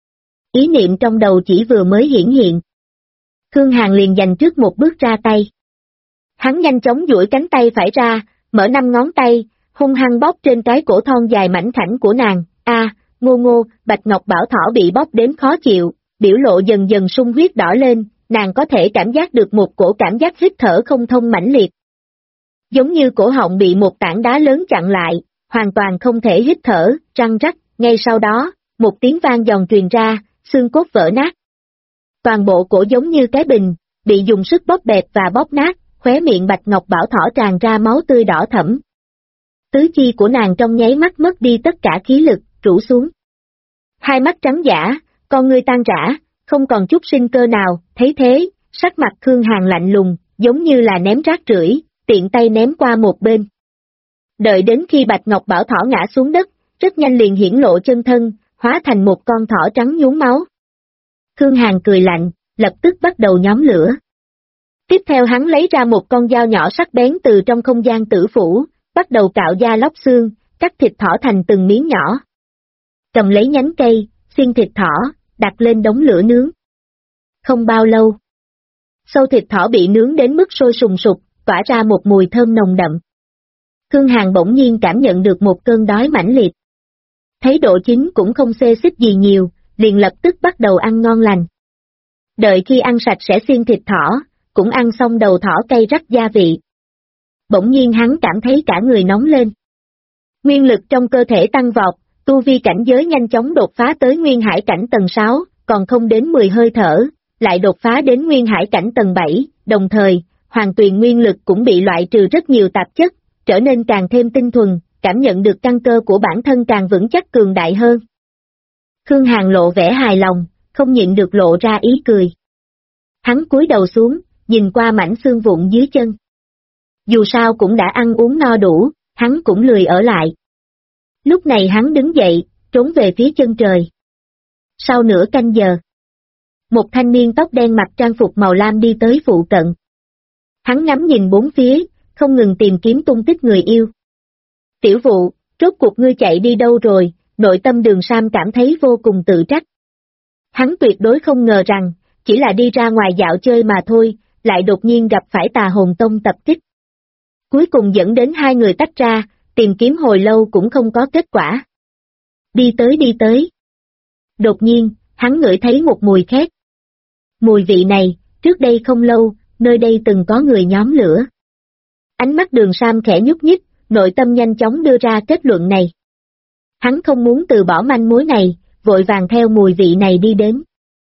Ý niệm trong đầu chỉ vừa mới hiển hiện. Khương Hàn liền giành trước một bước ra tay. Hắn nhanh chóng duỗi cánh tay phải ra, mở 5 ngón tay, hung hăng bóp trên cái cổ thon dài mảnh khảnh của nàng, ngô ngô, Bạch Ngọc Bảo Thỏ bị bóp đến khó chịu, biểu lộ dần dần sung huyết đỏ lên, nàng có thể cảm giác được một cổ cảm giác hít thở không thông mãnh liệt. Giống như cổ họng bị một tảng đá lớn chặn lại, hoàn toàn không thể hít thở, răng rắc, ngay sau đó, một tiếng vang giòn truyền ra, xương cốt vỡ nát. Toàn bộ cổ giống như cái bình, bị dùng sức bóp bẹp và bóp nát, khóe miệng Bạch Ngọc Bảo Thỏ tràn ra máu tươi đỏ thẫm. Tứ chi của nàng trong nháy mắt mất đi tất cả khí lực, rũ xuống. Hai mắt trắng dã, con ngươi tan rã, không còn chút sinh cơ nào, thấy thế, sắc mặt Khương Hàn lạnh lùng, giống như là ném rác rưởi, tiện tay ném qua một bên. Đợi đến khi Bạch Ngọc Bảo Thỏ ngã xuống đất, rất nhanh liền hiển lộ chân thân, hóa thành một con thỏ trắng nhuốm máu. Khương Hàn cười lạnh, lập tức bắt đầu nhóm lửa. Tiếp theo hắn lấy ra một con dao nhỏ sắc bén từ trong không gian tử phủ, bắt đầu cạo da lóc xương, cắt thịt thỏ thành từng miếng nhỏ. Cầm lấy nhánh cây, xiên thịt thỏ, đặt lên đống lửa nướng. Không bao lâu, sâu thịt thỏ bị nướng đến mức sôi sùng sục, tỏa ra một mùi thơm nồng đậm. Khương Hàn bỗng nhiên cảm nhận được một cơn đói mãnh liệt. Thấy độ chín cũng không xê xích gì nhiều, liền lập tức bắt đầu ăn ngon lành. Đợi khi ăn sạch sẽ xiên thịt thỏ, cũng ăn xong đầu thỏ cay rắc gia vị. Bỗng nhiên hắn cảm thấy cả người nóng lên. Nguyên lực trong cơ thể tăng vọt, tu vi cảnh giới nhanh chóng đột phá tới nguyên hải cảnh tầng 6, còn không đến 10 hơi thở, lại đột phá đến nguyên hải cảnh tầng 7, đồng thời, hoàng tuyền nguyên lực cũng bị loại trừ rất nhiều tạp chất, trở nên càng thêm tinh thuần, cảm nhận được căn cơ của bản thân càng vững chắc cường đại hơn. Khương Hàn lộ vẻ hài lòng, không nhịn được lộ ra ý cười. Hắn cúi đầu xuống, nhìn qua mảnh xương vụn dưới chân. Dù sao cũng đã ăn uống no đủ, hắn cũng lười ở lại. Lúc này hắn đứng dậy, trốn về phía chân trời. Sau nửa canh giờ, một thanh niên tóc đen mặc trang phục màu lam đi tới phụ cận. Hắn ngắm nhìn bốn phía, không ngừng tìm kiếm tung tích người yêu. Tiểu Vụ, rốt cuộc ngươi chạy đi đâu rồi? Nội tâm Đường Sam cảm thấy vô cùng tự trách. Hắn tuyệt đối không ngờ rằng, chỉ là đi ra ngoài dạo chơi mà thôi, lại đột nhiên gặp phải Tà Hồn Tông tập kích. Cuối cùng dẫn đến hai người tách ra, tìm kiếm hồi lâu cũng không có kết quả. Đi tới. Đột nhiên, hắn ngửi thấy một mùi khét. Mùi vị này, trước đây không lâu, nơi đây từng có người nhóm lửa. Ánh mắt Đường Sam khẽ nhúc nhích, nội tâm nhanh chóng đưa ra kết luận này. Hắn không muốn từ bỏ manh mối này, vội vàng theo mùi vị này đi đến.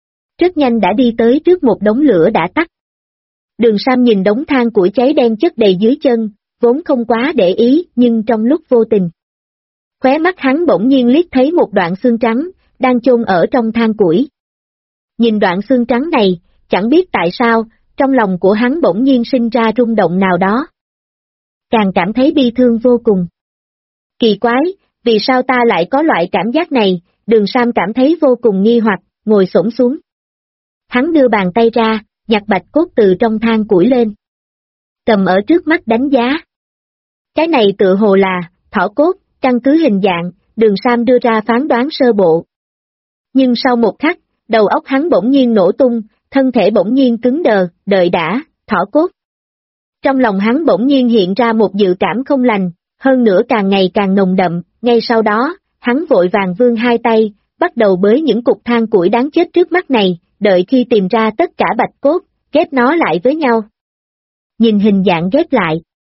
Rất nhanh đã đi tới trước một đống lửa đã tắt. Đường Sam nhìn đống than củi cháy đen chất đầy dưới chân, vốn không quá để ý nhưng trong lúc vô tình. Khóe mắt hắn bỗng nhiên liếc thấy một đoạn xương trắng, đang chôn ở trong than củi. Nhìn đoạn xương trắng này, chẳng biết tại sao, trong lòng của hắn bỗng nhiên sinh ra rung động nào đó. Càng cảm thấy bi thương vô cùng. Kỳ quái, vì sao ta lại có loại cảm giác này? Đường Sam cảm thấy vô cùng nghi hoặc, ngồi xổm xuống. Hắn đưa bàn tay ra, nhặt bạch cốt từ trong than củi lên. Cầm ở trước mắt đánh giá. Cái này tựa hồ là thỏ cốt, căn cứ hình dạng, Đường Sam đưa ra phán đoán sơ bộ. Nhưng sau một khắc, đầu óc hắn bỗng nhiên nổ tung, thân thể bỗng nhiên cứng đờ, đợi đã, thỏ cốt. Trong lòng hắn bỗng nhiên hiện ra một dự cảm không lành, hơn nữa càng ngày càng nồng đậm, ngay sau đó, hắn vội vàng vươn hai tay, bắt đầu bới những cục than củi đáng chết trước mắt này, đợi khi tìm ra tất cả bạch cốt, ghép nó lại với nhau. Nhìn hình dạng ghép lại.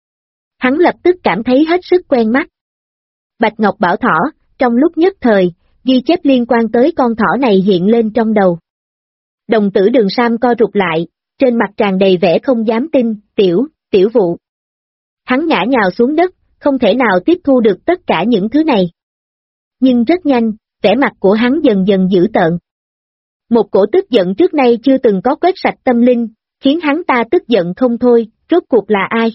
Hắn lập tức cảm thấy hết sức quen mắt. Bạch Ngọc Bảo Thỏ, trong lúc nhất thời, ghi chép liên quan tới con thỏ này hiện lên trong đầu. Đồng tử Đường Sam co rụt lại, trên mặt tràn đầy vẻ không dám tin, tiểu Vụ. Hắn ngã nhào xuống đất, không thể nào tiếp thu được tất cả những thứ này. Nhưng rất nhanh, vẻ mặt của hắn dần dần dữ tợn. Một cổ tức giận trước nay chưa từng có quét sạch tâm linh, khiến hắn ta tức giận không thôi, rốt cuộc là ai?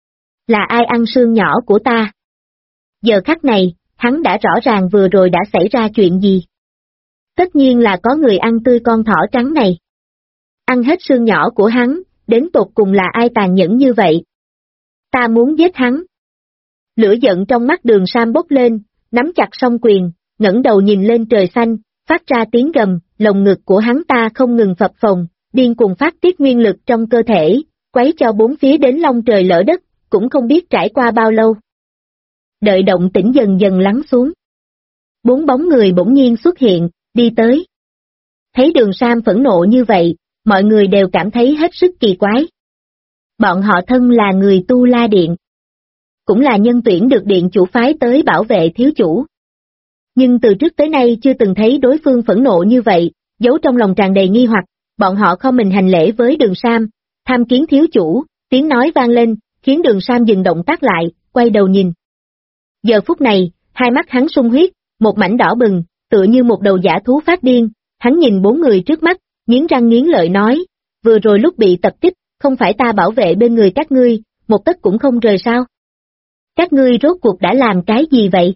Là ai ăn xương nhỏ của ta? Giờ khắc này, hắn đã rõ ràng vừa rồi đã xảy ra chuyện gì. Tất nhiên là có người ăn tươi con thỏ trắng này. Ăn hết xương nhỏ của hắn, đến tột cùng là ai tàn nhẫn như vậy? Ta muốn giết hắn. Lửa giận trong mắt Đường Sam bốc lên, nắm chặt song quyền, ngẩng đầu nhìn lên trời xanh, phát ra tiếng gầm, lồng ngực của hắn ta không ngừng phập phồng, điên cuồng phát tiết nguyên lực trong cơ thể, quấy cho bốn phía đến long trời lỡ đất, cũng không biết trải qua bao lâu. Đợi động tĩnh dần dần lắng xuống. Bốn bóng người bỗng nhiên xuất hiện, đi tới. Thấy Đường Sam phẫn nộ như vậy, mọi người đều cảm thấy hết sức kỳ quái. Bọn họ thân là người Tu La Điện. Cũng là nhân tuyển được điện chủ phái tới bảo vệ thiếu chủ. Nhưng từ trước tới nay chưa từng thấy đối phương phẫn nộ như vậy, giấu trong lòng tràn đầy nghi hoặc, bọn họ không mình hành lễ với Đường Sam, tham kiến thiếu chủ, tiếng nói vang lên, khiến Đường Sam dừng động tác lại, quay đầu nhìn. Giờ phút này, hai mắt hắn sung huyết, một mảnh đỏ bừng, tựa như một đầu dã thú phát điên, hắn nhìn bốn người trước mắt, nghiến răng nghiến lợi nói, vừa rồi lúc bị tập kích, không phải ta bảo vệ bên người các ngươi, một tấc cũng không rời sao? Các ngươi rốt cuộc đã làm cái gì vậy?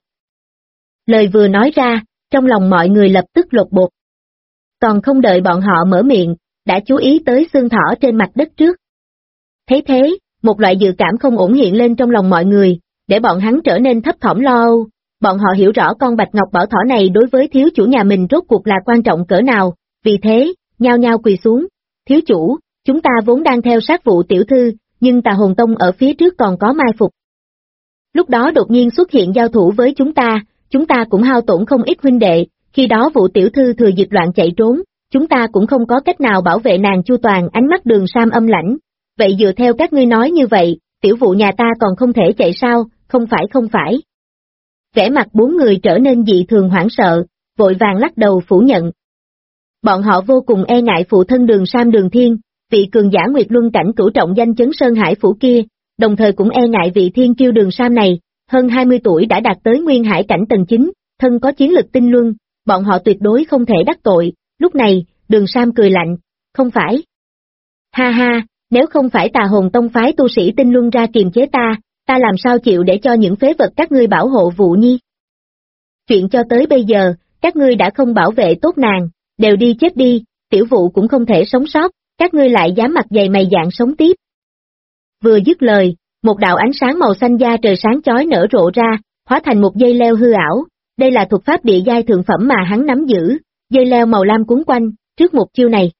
Lời vừa nói ra, trong lòng mọi người lập tức lột bột. Còn không đợi bọn họ mở miệng, đã chú ý tới xương thỏ trên mặt đất trước. Thấy thế, một loại dự cảm không ổn hiện lên trong lòng mọi người, để bọn hắn trở nên thấp thỏm lo âu. Bọn họ hiểu rõ con Bạch Ngọc Bảo Thỏ này đối với thiếu chủ nhà mình rốt cuộc là quan trọng cỡ nào, vì thế, nhao nhao quỳ xuống. Thiếu chủ, chúng ta vốn đang theo sát Vụ tiểu thư, nhưng Tà Hồn Tông ở phía trước còn có mai phục. Lúc đó đột nhiên xuất hiện giao thủ với chúng ta cũng hao tổn không ít huynh đệ, khi đó Vụ tiểu thư thừa dịp loạn chạy trốn, chúng ta cũng không có cách nào bảo vệ nàng chu toàn. Ánh mắt Đường Sam âm lãnh. Vậy dựa theo các ngươi nói như vậy, tiểu Vụ nhà ta còn không thể chạy sao? Không phải. Vẻ mặt bốn người trở nên dị thường hoảng sợ, vội vàng lắc đầu phủ nhận. Bọn họ vô cùng e ngại phụ thân Đường Sam Đường Thiên, vị cường giả Nguyệt Luân cảnh cửu trọng danh chấn Sơn Hải Phủ kia, đồng thời cũng e ngại vị thiên kiêu Đường Sam này, hơn 20 tuổi đã đạt tới Nguyên Hải cảnh tầng 9, thân có chiến lực tinh luân, bọn họ tuyệt đối không thể đắc tội. Lúc này, Đường Sam cười lạnh, không phải. Ha ha, nếu không phải Tà Hồn Tông phái tu sĩ tinh luân ra kiềm chế ta làm sao chịu để cho những phế vật các ngươi bảo hộ Vụ Nhi. Chuyện cho tới bây giờ, các ngươi đã không bảo vệ tốt nàng, đều đi chết đi, tiểu Vụ cũng không thể sống sót, các ngươi lại dám mặt dày mày dạn sống tiếp. Vừa dứt lời, một đạo ánh sáng màu xanh da trời sáng chói nở rộ ra, hóa thành một dây leo hư ảo, đây là thuật pháp địa giai thượng phẩm mà hắn nắm giữ, dây leo màu lam cuốn quanh, trước một chiêu này.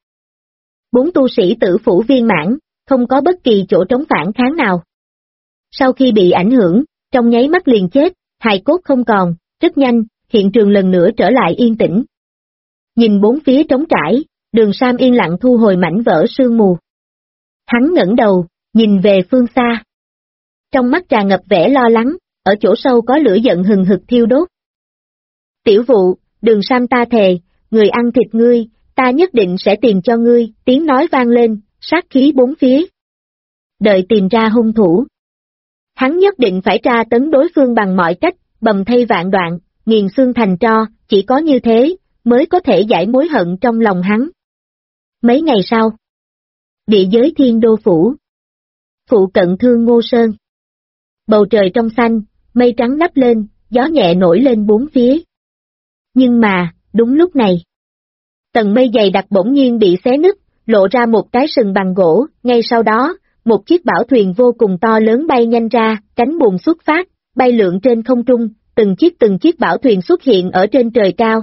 4 tu sĩ tử phủ viên mãn, không có bất kỳ chỗ trống phản kháng nào. Sau khi bị ảnh hưởng, trong nháy mắt liền chết, hài cốt không còn, rất nhanh, hiện trường lần nữa trở lại yên tĩnh. Nhìn bốn phía trống trải, Đường Sam yên lặng thu hồi mảnh vỡ sương mù. Hắn ngẩng đầu, nhìn về phương xa. Trong mắt tràn ngập vẻ lo lắng, ở chỗ sâu có lửa giận hừng hực thiêu đốt. Tiểu Vụ, Đường Sam ta thề, người ăn thịt ngươi, ta nhất định sẽ tìm cho ngươi, tiếng nói vang lên, sát khí bốn phía. Đợi tìm ra hung thủ. Hắn nhất định phải tra tấn đối phương bằng mọi cách, bầm thây vạn đoạn, nghiền xương thành tro, chỉ có như thế, mới có thể giải mối hận trong lòng hắn. Mấy ngày sau, địa giới Thiên Đô Phủ, phụ cận Thương Ngô Sơn. Bầu trời trong xanh, mây trắng đắp lên, gió nhẹ nổi lên bốn phía. Nhưng mà, đúng lúc này, tầng mây dày đặc bỗng nhiên bị xé nứt, lộ ra một cái sừng bằng gỗ, ngay sau đó, một chiếc bảo thuyền vô cùng to lớn bay nhanh ra, cánh buồm xuất phát, bay lượn trên không trung, từng chiếc bảo thuyền xuất hiện ở trên trời cao.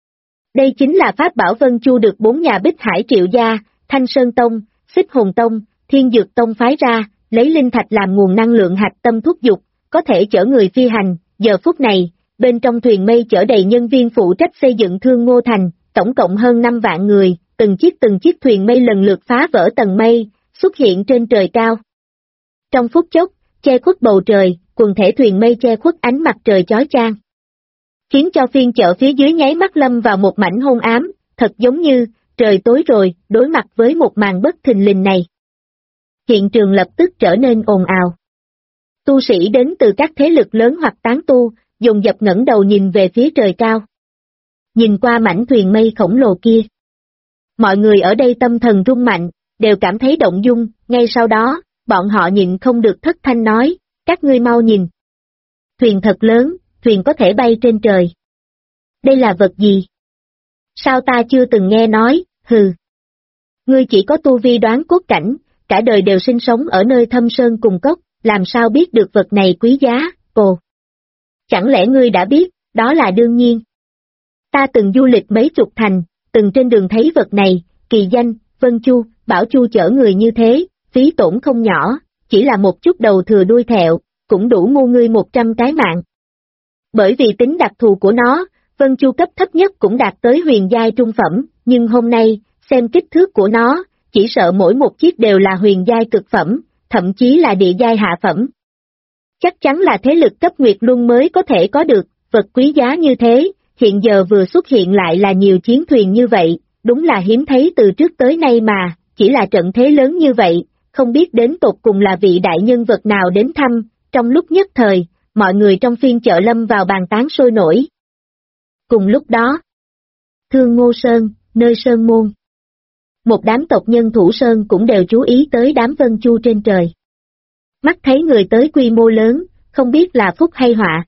Đây chính là pháp bảo Vân Chu được 4 nhà Bích Hải Triệu gia, Thanh Sơn Tông, Xích Hồn Tông, Thiên Dược Tông phái ra, lấy linh thạch làm nguồn năng lượng hạch tâm thúc dục, có thể chở người phi hành. Giờ phút này, bên trong thuyền mây chở đầy nhân viên phụ trách xây dựng Thương Ngô Thành, tổng cộng hơn 5 vạn người, từng chiếc thuyền mây lần lượt phá vỡ tầng mây, xuất hiện trên trời cao. Trong phút chốc, che khuất bầu trời, quần thể thuyền mây che khuất ánh mặt trời chói chang, khiến cho phiên chợ phía dưới nháy mắt lâm vào một mảnh hôn ám, thật giống như, trời tối rồi, đối mặt với một màn bất thình lình này. Hiện trường lập tức trở nên ồn ào. Tu sĩ đến từ các thế lực lớn hoặc tán tu, dồn dập ngẩng đầu nhìn về phía trời cao. Nhìn qua mảnh thuyền mây khổng lồ kia. Mọi người ở đây tâm thần rung mạnh, đều cảm thấy động dung, ngay sau đó, bọn họ nhịn không được thất thanh nói, các ngươi mau nhìn. Thuyền thật lớn, thuyền có thể bay trên trời. Đây là vật gì? Sao ta chưa từng nghe nói, hừ. Ngươi chỉ có tu vi đoán cốt cảnh, cả đời đều sinh sống ở nơi thâm sơn cùng cốc, làm sao biết được vật này quý giá, ồ. Chẳng lẽ ngươi đã biết, đó là đương nhiên. Ta từng du lịch mấy chục thành, từng trên đường thấy vật này, kỳ danh, Vân Chu, Bảo Chu chở người như thế, phí tổn không nhỏ, chỉ là một chút đầu thừa đuôi thẹo, cũng đủ mua ngươi 100 cái mạng. Bởi vì tính đặc thù của nó, Vân Chu cấp thấp nhất cũng đạt tới huyền giai trung phẩm, nhưng hôm nay, xem kích thước của nó, chỉ sợ mỗi một chiếc đều là huyền giai cực phẩm, thậm chí là địa giai hạ phẩm. Chắc chắn là thế lực cấp Nguyệt Luân mới có thể có được, vật quý giá như thế, hiện giờ vừa xuất hiện lại là nhiều chiến thuyền như vậy, đúng là hiếm thấy từ trước tới nay mà, chỉ là trận thế lớn như vậy, không biết đến tột cùng là vị đại nhân vật nào đến thăm, trong lúc nhất thời, mọi người trong phiên chợ lâm vào bàn tán sôi nổi. Cùng lúc đó, Thương Ngô Sơn, nơi Sơn Môn. Một đám tộc nhân Thủ Sơn cũng đều chú ý tới đám Vân Chu trên trời. Mắt thấy người tới quy mô lớn, không biết là phúc hay họa.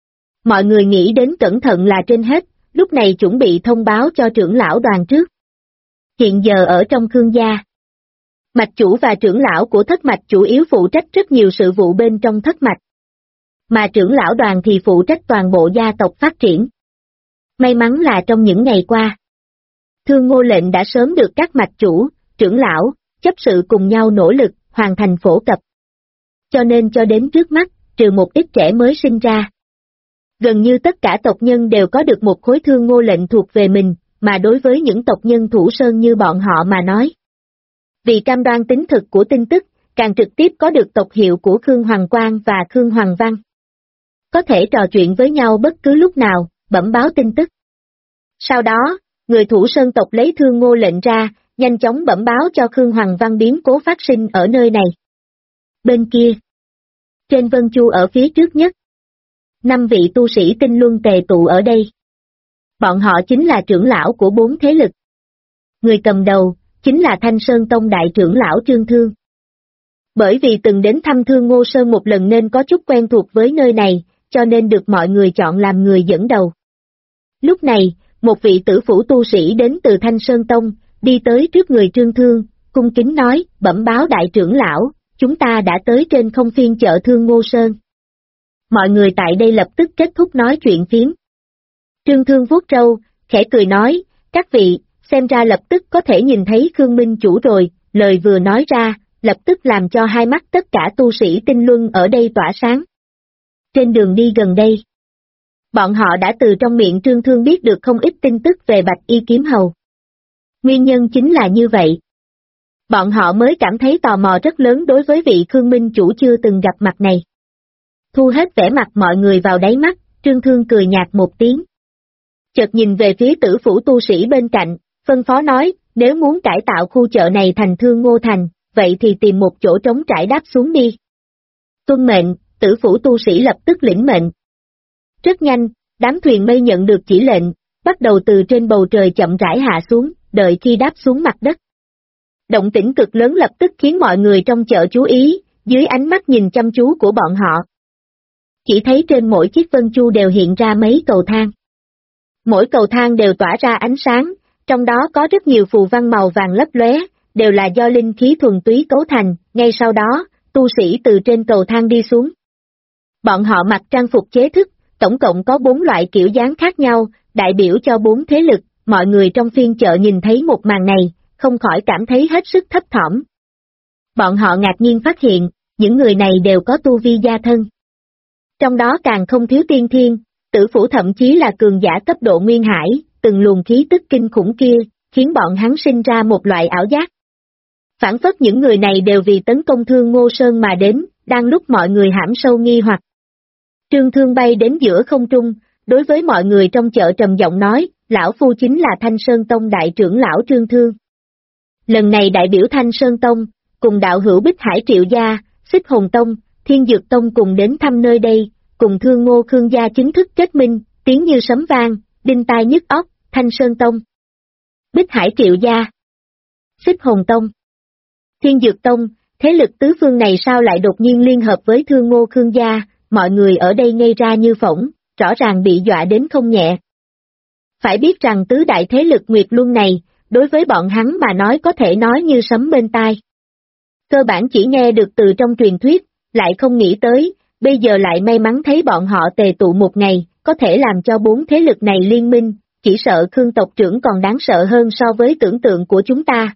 Mọi người nghĩ đến cẩn thận là trên hết, lúc này chuẩn bị thông báo cho trưởng lão đoàn trước. Hiện giờ ở trong Khương gia, mạch chủ và trưởng lão của thất mạch chủ yếu phụ trách rất nhiều sự vụ bên trong thất mạch. Mà trưởng lão đoàn thì phụ trách toàn bộ gia tộc phát triển. May mắn là trong những ngày qua, Thương Ngô lệnh đã sớm được các mạch chủ, trưởng lão, chấp sự cùng nhau nỗ lực, hoàn thành phổ cập. Cho nên cho đến trước mắt, trừ một ít trẻ mới sinh ra. Gần như tất cả tộc nhân đều có được một khối Thương Ngô lệnh thuộc về mình, mà đối với những tộc nhân Thủ Sơn như bọn họ mà nói. Vì cam đoan tính thực của tin tức, càng trực tiếp có được tộc hiệu của Khương Hoàng Quang và Khương Hoàng Văn. Có thể trò chuyện với nhau bất cứ lúc nào, bẩm báo tin tức. Sau đó, người Thủ Sơn tộc lấy Thương Ngô lệnh ra, nhanh chóng bẩm báo cho Khương Hoằng Văn biến cố phát sinh ở nơi này. Bên kia, trên Vân Chu ở phía trước nhất, 5 vị tu sĩ tinh luân tề tụ ở đây. Bọn họ chính là trưởng lão của 4 thế lực. Người cầm đầu, chính là Thanh Sơn Tông đại trưởng lão Trương Thương. Bởi vì từng đến thăm Thương Ngô Sơn một lần nên có chút quen thuộc với nơi này, cho nên được mọi người chọn làm người dẫn đầu. Lúc này, một vị tử phủ tu sĩ đến từ Thanh Sơn Tông, đi tới trước người Trương Thương, cung kính nói, bẩm báo đại trưởng lão, chúng ta đã tới trên không phiên chợ Thương Ngô Sơn. Mọi người tại đây lập tức kết thúc nói chuyện phiếm. Trương Thương vuốt râu, khẽ cười nói, các vị, xem ra lập tức có thể nhìn thấy Khương Minh Chủ rồi, lời vừa nói ra, lập tức làm cho hai mắt tất cả tu sĩ tinh luân ở đây tỏa sáng. Trên đường đi gần đây, bọn họ đã từ trong miệng Trương Thương biết được không ít tin tức về Bạch Y Kiếm Hầu. Nguyên nhân chính là như vậy. Bọn họ mới cảm thấy tò mò rất lớn đối với vị Khương Minh Chủ chưa từng gặp mặt này. Thu hết vẻ mặt mọi người vào đáy mắt, Trương Thương cười nhạt một tiếng. Chợt nhìn về phía tử phủ tu sĩ bên cạnh, phân phó nói, nếu muốn cải tạo khu chợ này thành Thương Ngô Thành, vậy thì tìm một chỗ trống trải đáp xuống đi. Tuân mệnh, tử phủ tu sĩ lập tức lĩnh mệnh. Rất nhanh, đám thuyền mây nhận được chỉ lệnh, bắt đầu từ trên bầu trời chậm rãi hạ xuống, đợi khi đáp xuống mặt đất. Động tĩnh cực lớn lập tức khiến mọi người trong chợ chú ý, dưới ánh mắt nhìn chăm chú của bọn họ. Chỉ thấy trên mỗi chiếc vân chu đều hiện ra mấy cầu thang. Mỗi cầu thang đều tỏa ra ánh sáng, trong đó có rất nhiều phù văn màu vàng lấp lóe, đều là do linh khí thuần túy cấu thành, ngay sau đó, tu sĩ từ trên cầu thang đi xuống. Bọn họ mặc trang phục chế thức, tổng cộng có 4 loại kiểu dáng khác nhau, đại biểu cho 4 thế lực, mọi người trong phiên chợ nhìn thấy một màn này, không khỏi cảm thấy hết sức thấp thỏm. Bọn họ ngạc nhiên phát hiện, những người này đều có tu vi gia thân. Trong đó càng không thiếu tiên thiên, tử phủ thậm chí là cường giả cấp độ nguyên hải, từng luồng khí tức kinh khủng kia, khiến bọn hắn sinh ra một loại ảo giác. Phản phất những người này đều vì tấn công Thương Ngô Sơn mà đến, đang lúc mọi người hãm sâu nghi hoặc. Trương Thương bay đến giữa không trung, đối với mọi người trong chợ trầm giọng nói, lão phu chính là Thanh Sơn Tông đại trưởng lão Trương Thương. Lần này đại biểu Thanh Sơn Tông, cùng đạo hữu Bích Hải Triệu Gia, Xích Hồn Tông, Thiên Dược Tông cùng đến thăm nơi đây, cùng Thương Ngô Khương Gia chính thức kết minh, tiếng như sấm vang, đinh tai nhức óc, Thanh Sơn Tông, Bích Hải Triệu Gia, Xích Hồn Tông, Thiên Dược Tông, thế lực tứ phương này sao lại đột nhiên liên hợp với Thương Ngô Khương Gia, mọi người ở đây ngây ra như phỗng, rõ ràng bị dọa đến không nhẹ. Phải biết rằng tứ đại thế lực Nguyệt Luân này, đối với bọn hắn mà nói có thể nói như sấm bên tai. Cơ bản chỉ nghe được từ trong truyền thuyết, lại không nghĩ tới, bây giờ lại may mắn thấy bọn họ tề tụ một ngày, có thể làm cho 4 thế lực này liên minh, chỉ sợ Khương tộc trưởng còn đáng sợ hơn so với tưởng tượng của chúng ta.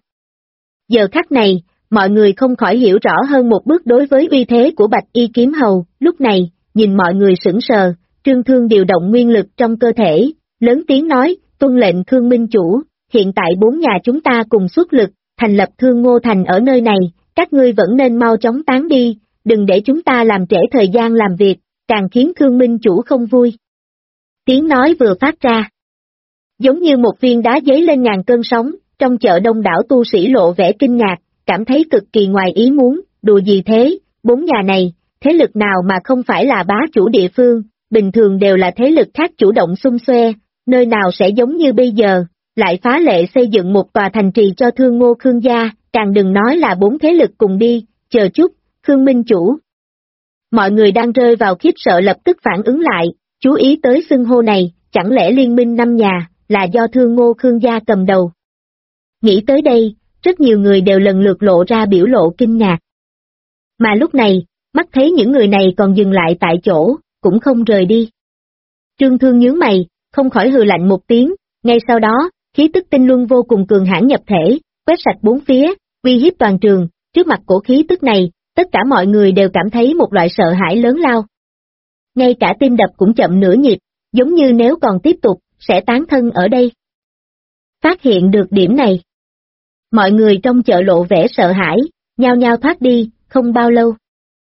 Giờ khắc này, mọi người không khỏi hiểu rõ hơn một bước đối với uy thế của Bạch Y Kiếm Hầu, lúc này, nhìn mọi người sững sờ, Trương Thương điều động nguyên lực trong cơ thể, lớn tiếng nói, tuân lệnh Khương Minh Chủ, hiện tại 4 nhà chúng ta cùng xuất lực, thành lập Thương Ngô Thành ở nơi này, các ngươi vẫn nên mau chóng tán đi, đừng để chúng ta làm trễ thời gian làm việc, càng khiến Khương Minh Chủ không vui. Tiếng nói vừa phát ra, giống như một viên đá dấy lên ngàn cơn sóng, trong chợ đông đảo tu sĩ lộ vẻ kinh ngạc, cảm thấy cực kỳ ngoài ý muốn, đùa gì thế, 4 nhà này, thế lực nào mà không phải là bá chủ địa phương, bình thường đều là thế lực khác chủ động xung xoe, nơi nào sẽ giống như bây giờ, lại phá lệ xây dựng một tòa thành trì cho Thương Ngô Khương gia, càng đừng nói là 4 thế lực cùng đi, chờ chút, Khương Minh Chủ. Mọi người đang rơi vào khiếp sợ lập tức phản ứng lại, chú ý tới xưng hô này, chẳng lẽ liên minh 5 nhà, là do Thương Ngô Khương gia cầm đầu. Nghĩ tới đây, rất nhiều người đều lần lượt lộ ra biểu lộ kinh ngạc. Mà lúc này, mắt thấy những người này còn dừng lại tại chỗ, cũng không rời đi. Trương Thương nhướng mày, không khỏi hừ lạnh một tiếng, ngay sau đó, khí tức tinh luân vô cùng cường hãn nhập thể, quét sạch 4 phía, uy hiếp toàn trường, trước mặt cổ khí tức này, tất cả mọi người đều cảm thấy một loại sợ hãi lớn lao. Ngay cả tim đập cũng chậm nửa nhịp, giống như nếu còn tiếp tục, sẽ tán thân ở đây. Phát hiện được điểm này, mọi người trong chợ lộ vẻ sợ hãi, nhao nhao thoát đi, không bao lâu.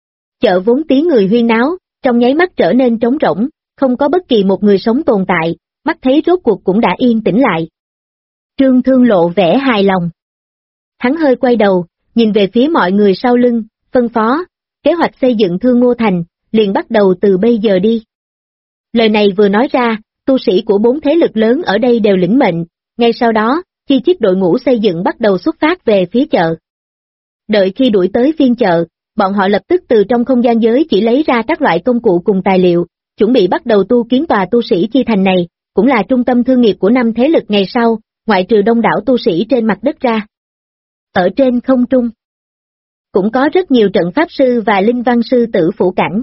Chợ vốn tiếng người huyên náo, trong nháy mắt trở nên trống rỗng, không có bất kỳ một người sống tồn tại, mắt thấy rốt cuộc cũng đã yên tĩnh lại. Trương Thương lộ vẻ hài lòng. Hắn hơi quay đầu, nhìn về phía mọi người sau lưng, phân phó, kế hoạch xây dựng Thương Ngô Thành, liền bắt đầu từ bây giờ đi. Lời này vừa nói ra, tu sĩ của 4 thế lực lớn ở đây đều lĩnh mệnh, ngay sau đó, chi chiếc đội ngũ xây dựng bắt đầu xuất phát về phía chợ. Đợi khi đuổi tới phiên chợ, bọn họ lập tức từ trong không gian giới chỉ lấy ra các loại công cụ cùng tài liệu, chuẩn bị bắt đầu tu kiến tòa tu sĩ chi thành này, cũng là trung tâm thương nghiệp của 5 thế lực ngày sau, ngoại trừ đông đảo tu sĩ trên mặt đất ra. Ở trên không trung, cũng có rất nhiều trận pháp sư và linh văn sư tử phủ cảnh.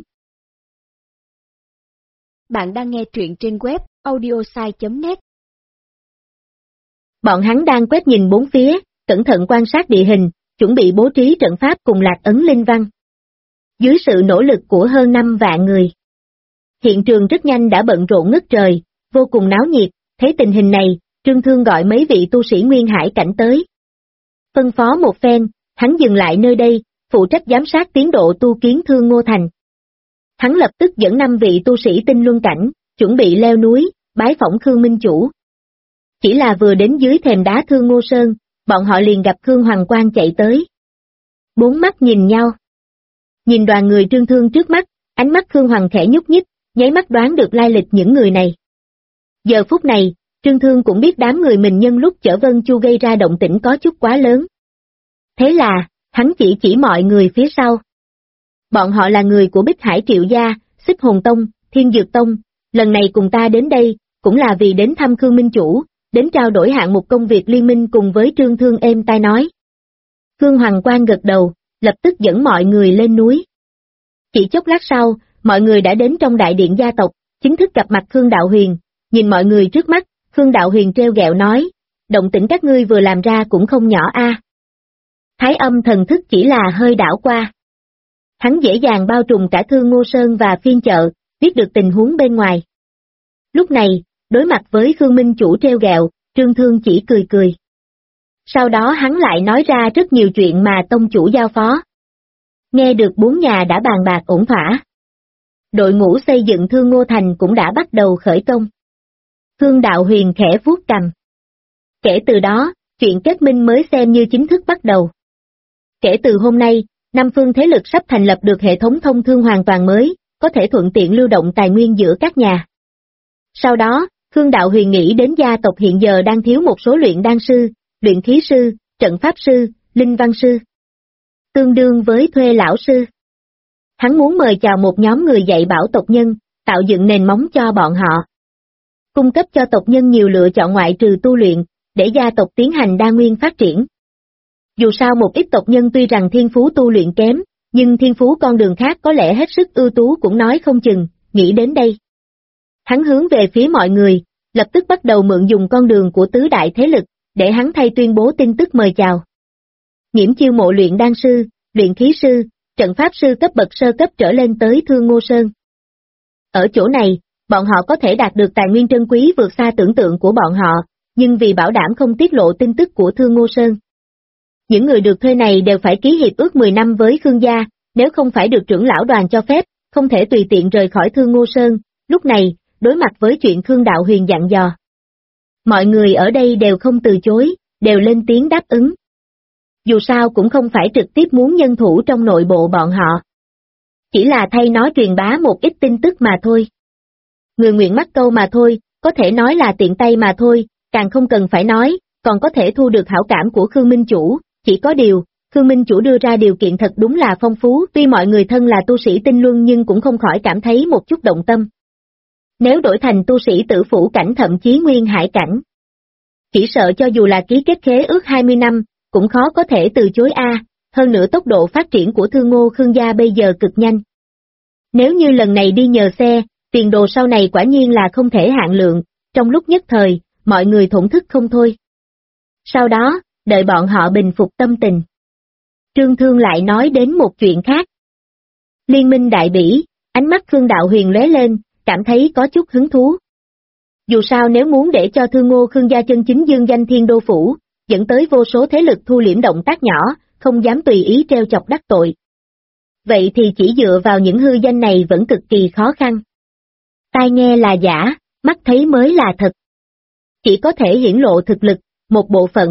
Bạn đang nghe truyện trên web audiosai.net. Bọn hắn đang quét nhìn bốn phía, cẩn thận quan sát địa hình, chuẩn bị bố trí trận pháp cùng lạc ấn linh văn. Dưới sự nỗ lực của hơn 5 vạn người, hiện trường rất nhanh đã bận rộn ngất trời, vô cùng náo nhiệt. Thấy tình hình này, Trương Thương gọi mấy vị tu sĩ Nguyên Hải cảnh tới. Phân phó một phen, hắn dừng lại nơi đây, phụ trách giám sát tiến độ tu kiến Thương Ngô Thành. Hắn lập tức dẫn 5 vị tu sĩ tinh luân cảnh, chuẩn bị leo núi, bái phỏng Khương Minh Chủ. Chỉ là vừa đến dưới thềm đá Thương Ngô Sơn, bọn họ liền gặp Khương Hoàng Quang chạy tới. 4 mắt nhìn nhau. Nhìn đoàn người Trương Thương trước mắt, ánh mắt Khương Hoàng khẽ nhúc nhích, nháy mắt đoán được lai lịch những người này. Giờ phút này, Trương Thương cũng biết đám người mình nhân lúc chở Vân Chu gây ra động tĩnh có chút quá lớn. Thế là, hắn chỉ mọi người phía sau. Bọn họ là người của Bích Hải Triệu Gia, Xích Hồn Tông, Thiên Dược Tông, lần này cùng ta đến đây, cũng là vì đến thăm Khương Minh Chủ, đến trao đổi hạng mục công việc liên minh cùng với Trương Thương êm tai nói. Khương Hoàng Quang gật đầu, lập tức dẫn mọi người lên núi. Chỉ chốc lát sau, mọi người đã đến trong đại điện gia tộc, chính thức gặp mặt Khương Đạo Huyền, nhìn mọi người trước mắt, Khương Đạo Huyền treo gẹo nói, động tĩnh các ngươi vừa làm ra cũng không nhỏ a. Thái âm thần thức chỉ là hơi đảo qua. Hắn dễ dàng bao trùm cả Thương Ngô Sơn và phiên chợ, biết được tình huống bên ngoài. Lúc này, đối mặt với Khương Minh Chủ treo gẹo, Trương Thương chỉ cười cười. Sau đó hắn lại nói ra rất nhiều chuyện mà tông chủ giao phó. Nghe được 4 nhà đã bàn bạc ổn thỏa. Đội ngũ xây dựng Thương Ngô Thành cũng đã bắt đầu khởi công. Khương Đạo Huyền khẽ vuốt cằm. Kể từ đó, chuyện kết minh mới xem như chính thức bắt đầu. Kể từ hôm nay, 5 phương thế lực sắp thành lập được hệ thống thông thương hoàn toàn mới, có thể thuận tiện lưu động tài nguyên giữa các nhà. Sau đó, Khương Đạo Huyền nghĩ đến gia tộc hiện giờ đang thiếu một số luyện đan sư, luyện khí sư, trận pháp sư, linh văn sư. Tương đương với thuê lão sư. Hắn muốn mời chào một nhóm người dạy bảo tộc nhân, tạo dựng nền móng cho bọn họ. Cung cấp cho tộc nhân nhiều lựa chọn ngoại trừ tu luyện, để gia tộc tiến hành đa nguyên phát triển. Dù sao một ít tộc nhân tuy rằng thiên phú tu luyện kém, nhưng thiên phú con đường khác có lẽ hết sức ưu tú cũng nói không chừng. Nghĩ đến đây, hắn hướng về phía mọi người, lập tức bắt đầu mượn dùng con đường của tứ đại thế lực, để hắn thay tuyên bố tin tức mời chào. Nghiễm chiêu mộ luyện đan sư, luyện khí sư, trận pháp sư cấp bậc sơ cấp trở lên tới Thương Ngô Sơn. Ở chỗ này, bọn họ có thể đạt được tài nguyên trân quý vượt xa tưởng tượng của bọn họ, nhưng vì bảo đảm không tiết lộ tin tức của Thương Ngô Sơn. Những người được thuê này đều phải ký hiệp ước 10 năm với Khương gia, nếu không phải được trưởng lão đoàn cho phép, không thể tùy tiện rời khỏi Thương Ngô Sơn. Lúc này, đối mặt với chuyện Khương Đạo Huyền dặn dò, mọi người ở đây đều không từ chối, đều lên tiếng đáp ứng. Dù sao cũng không phải trực tiếp muốn nhân thủ trong nội bộ bọn họ. Chỉ là thay nó truyền bá một ít tin tức mà thôi. Người nguyện mắc câu mà thôi, có thể nói là tiện tay mà thôi, càng không cần phải nói, còn có thể thu được hảo cảm của Khương Minh Chủ. Chỉ có điều, Khương Minh Chủ đưa ra điều kiện thật đúng là phong phú, tuy mọi người thân là tu sĩ tinh luân nhưng cũng không khỏi cảm thấy một chút động tâm. Nếu đổi thành tu sĩ tử phủ cảnh thậm chí nguyên hải cảnh, chỉ sợ cho dù là ký kết khế ước 20 năm, cũng khó có thể từ chối hơn nữa tốc độ phát triển của Thương Ngô Khương gia bây giờ cực nhanh. Nếu như lần này đi nhờ xe, tiền đồ sau này quả nhiên là không thể hạn lượng, trong lúc nhất thời, mọi người thổn thức không thôi. Sau đó, đợi bọn họ bình phục tâm tình. Trương Thương lại nói đến một chuyện khác. Liên minh đại bỉ, ánh mắt Khương Đạo Huyền lóe lên, cảm thấy có chút hứng thú. Dù sao nếu muốn để cho Thương Ngô Khương gia chân chính dương danh Thiên Đô Phủ, dẫn tới vô số thế lực thu liễm động tác nhỏ, không dám tùy ý treo chọc đắc tội. Vậy thì chỉ dựa vào những hư danh này vẫn cực kỳ khó khăn. Tai nghe là giả, mắt thấy mới là thật. Chỉ có thể hiển lộ thực lực, một bộ phận,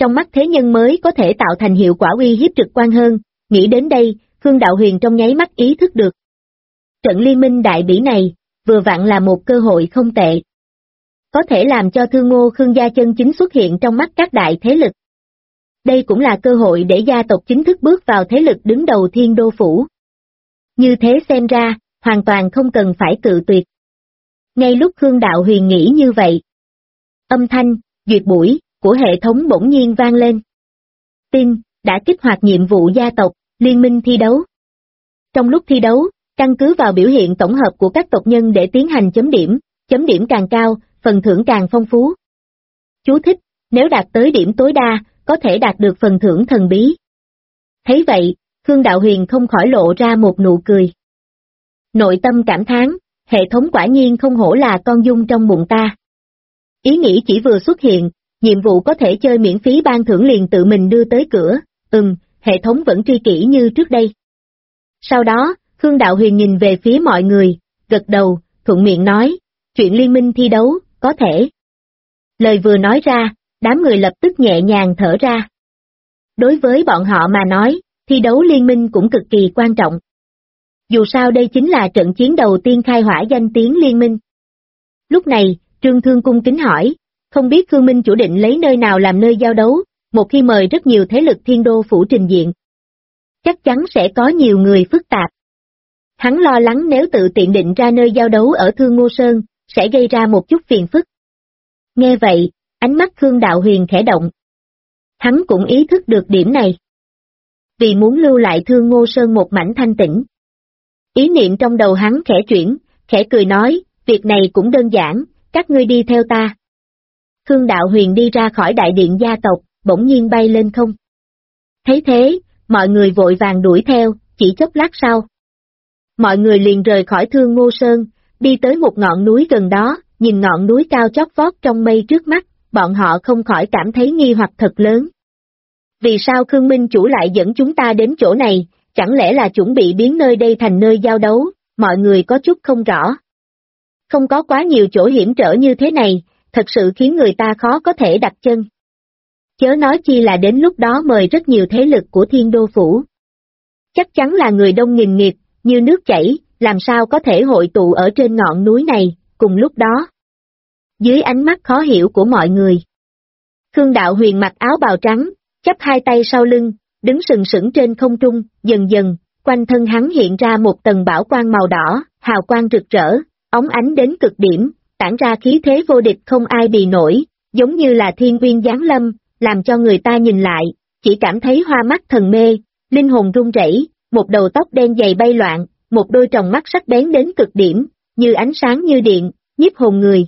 trong mắt thế nhân mới có thể tạo thành hiệu quả uy hiếp trực quan hơn. Nghĩ đến đây, Khương Đạo Huyền trong nháy mắt ý thức được. Trận liên minh đại bỉ này, vừa vặn là một cơ hội không tệ. Có thể làm cho Thương Ngô Khương gia chân chính xuất hiện trong mắt các đại thế lực. Đây cũng là cơ hội để gia tộc chính thức bước vào thế lực đứng đầu Thiên Đô Phủ. Như thế xem ra, hoàn toàn không cần phải cự tuyệt. Ngay lúc Khương Đạo Huyền nghĩ như vậy, âm thanh, duyệt buổi, của hệ thống bỗng nhiên vang lên. Tin, đã kích hoạt nhiệm vụ gia tộc, liên minh thi đấu. Trong lúc thi đấu, căn cứ vào biểu hiện tổng hợp của các tộc nhân để tiến hành chấm điểm càng cao, phần thưởng càng phong phú. Chú thích, nếu đạt tới điểm tối đa, có thể đạt được phần thưởng thần bí. Thấy vậy, Khương Đạo Huyền không khỏi lộ ra một nụ cười. Nội tâm cảm thán, hệ thống quả nhiên không hổ là con dung trong bụng ta. Ý nghĩ chỉ vừa xuất hiện, nhiệm vụ có thể chơi miễn phí ban thưởng liền tự mình đưa tới cửa, hệ thống vẫn tri kỷ như trước đây. Sau đó, Khương Đạo Huyền nhìn về phía mọi người, gật đầu, thuận miệng nói, chuyện liên minh thi đấu, có thể. Lời vừa nói ra, đám người lập tức nhẹ nhàng thở ra. Đối với bọn họ mà nói, thi đấu liên minh cũng cực kỳ quan trọng. Dù sao đây chính là trận chiến đầu tiên khai hỏa danh tiếng liên minh. Lúc này, Trương Thương cung kính hỏi, không biết Khương Minh chủ định lấy nơi nào làm nơi giao đấu, một khi mời rất nhiều thế lực Thiên Đô Phủ trình diện. Chắc chắn sẽ có nhiều người phức tạp. Hắn lo lắng nếu tự tiện định ra nơi giao đấu ở Thương Ngô Sơn, sẽ gây ra một chút phiền phức. Nghe vậy, ánh mắt Khương Đạo Huyền khẽ động. Hắn cũng ý thức được điểm này. Vì muốn lưu lại Thương Ngô Sơn một mảnh thanh tĩnh. Ý niệm trong đầu hắn khẽ chuyển, khẽ cười nói, việc này cũng đơn giản, các ngươi đi theo ta. Khương Đạo Huyền đi ra khỏi đại điện gia tộc, bỗng nhiên bay lên không. Thấy thế, mọi người vội vàng đuổi theo, chỉ chốc lát sau. Mọi người liền rời khỏi Thương Ngô Sơn, đi tới một ngọn núi gần đó, nhìn ngọn núi cao chót vót trong mây trước mắt, bọn họ không khỏi cảm thấy nghi hoặc thật lớn. Vì sao Khương Minh chủ lại dẫn chúng ta đến chỗ này, chẳng lẽ là chuẩn bị biến nơi đây thành nơi giao đấu, mọi người có chút không rõ. Không có quá nhiều chỗ hiểm trở như thế này, thật sự khiến người ta khó có thể đặt chân. Chớ nói chi là đến lúc đó mời rất nhiều thế lực của Thiên Đô Phủ. Chắc chắn là người đông nghìn nghịt, như nước chảy, làm sao có thể hội tụ ở trên ngọn núi này, cùng lúc đó. Dưới ánh mắt khó hiểu của mọi người. Khương Đạo Huyền mặc áo bào trắng, chắp hai tay sau lưng, đứng sừng sững trên không trung, dần dần, quanh thân hắn hiện ra một tầng bảo quang màu đỏ, hào quang rực rỡ, óng ánh đến cực điểm, tản ra khí thế vô địch không ai bì nổi, giống như là thiên uyên giáng lâm, làm cho người ta nhìn lại, chỉ cảm thấy hoa mắt thần mê, linh hồn run rẩy, một đầu tóc đen dày bay loạn, một đôi tròng mắt sắc bén đến cực điểm, như ánh sáng như điện, nhiếp hồn người.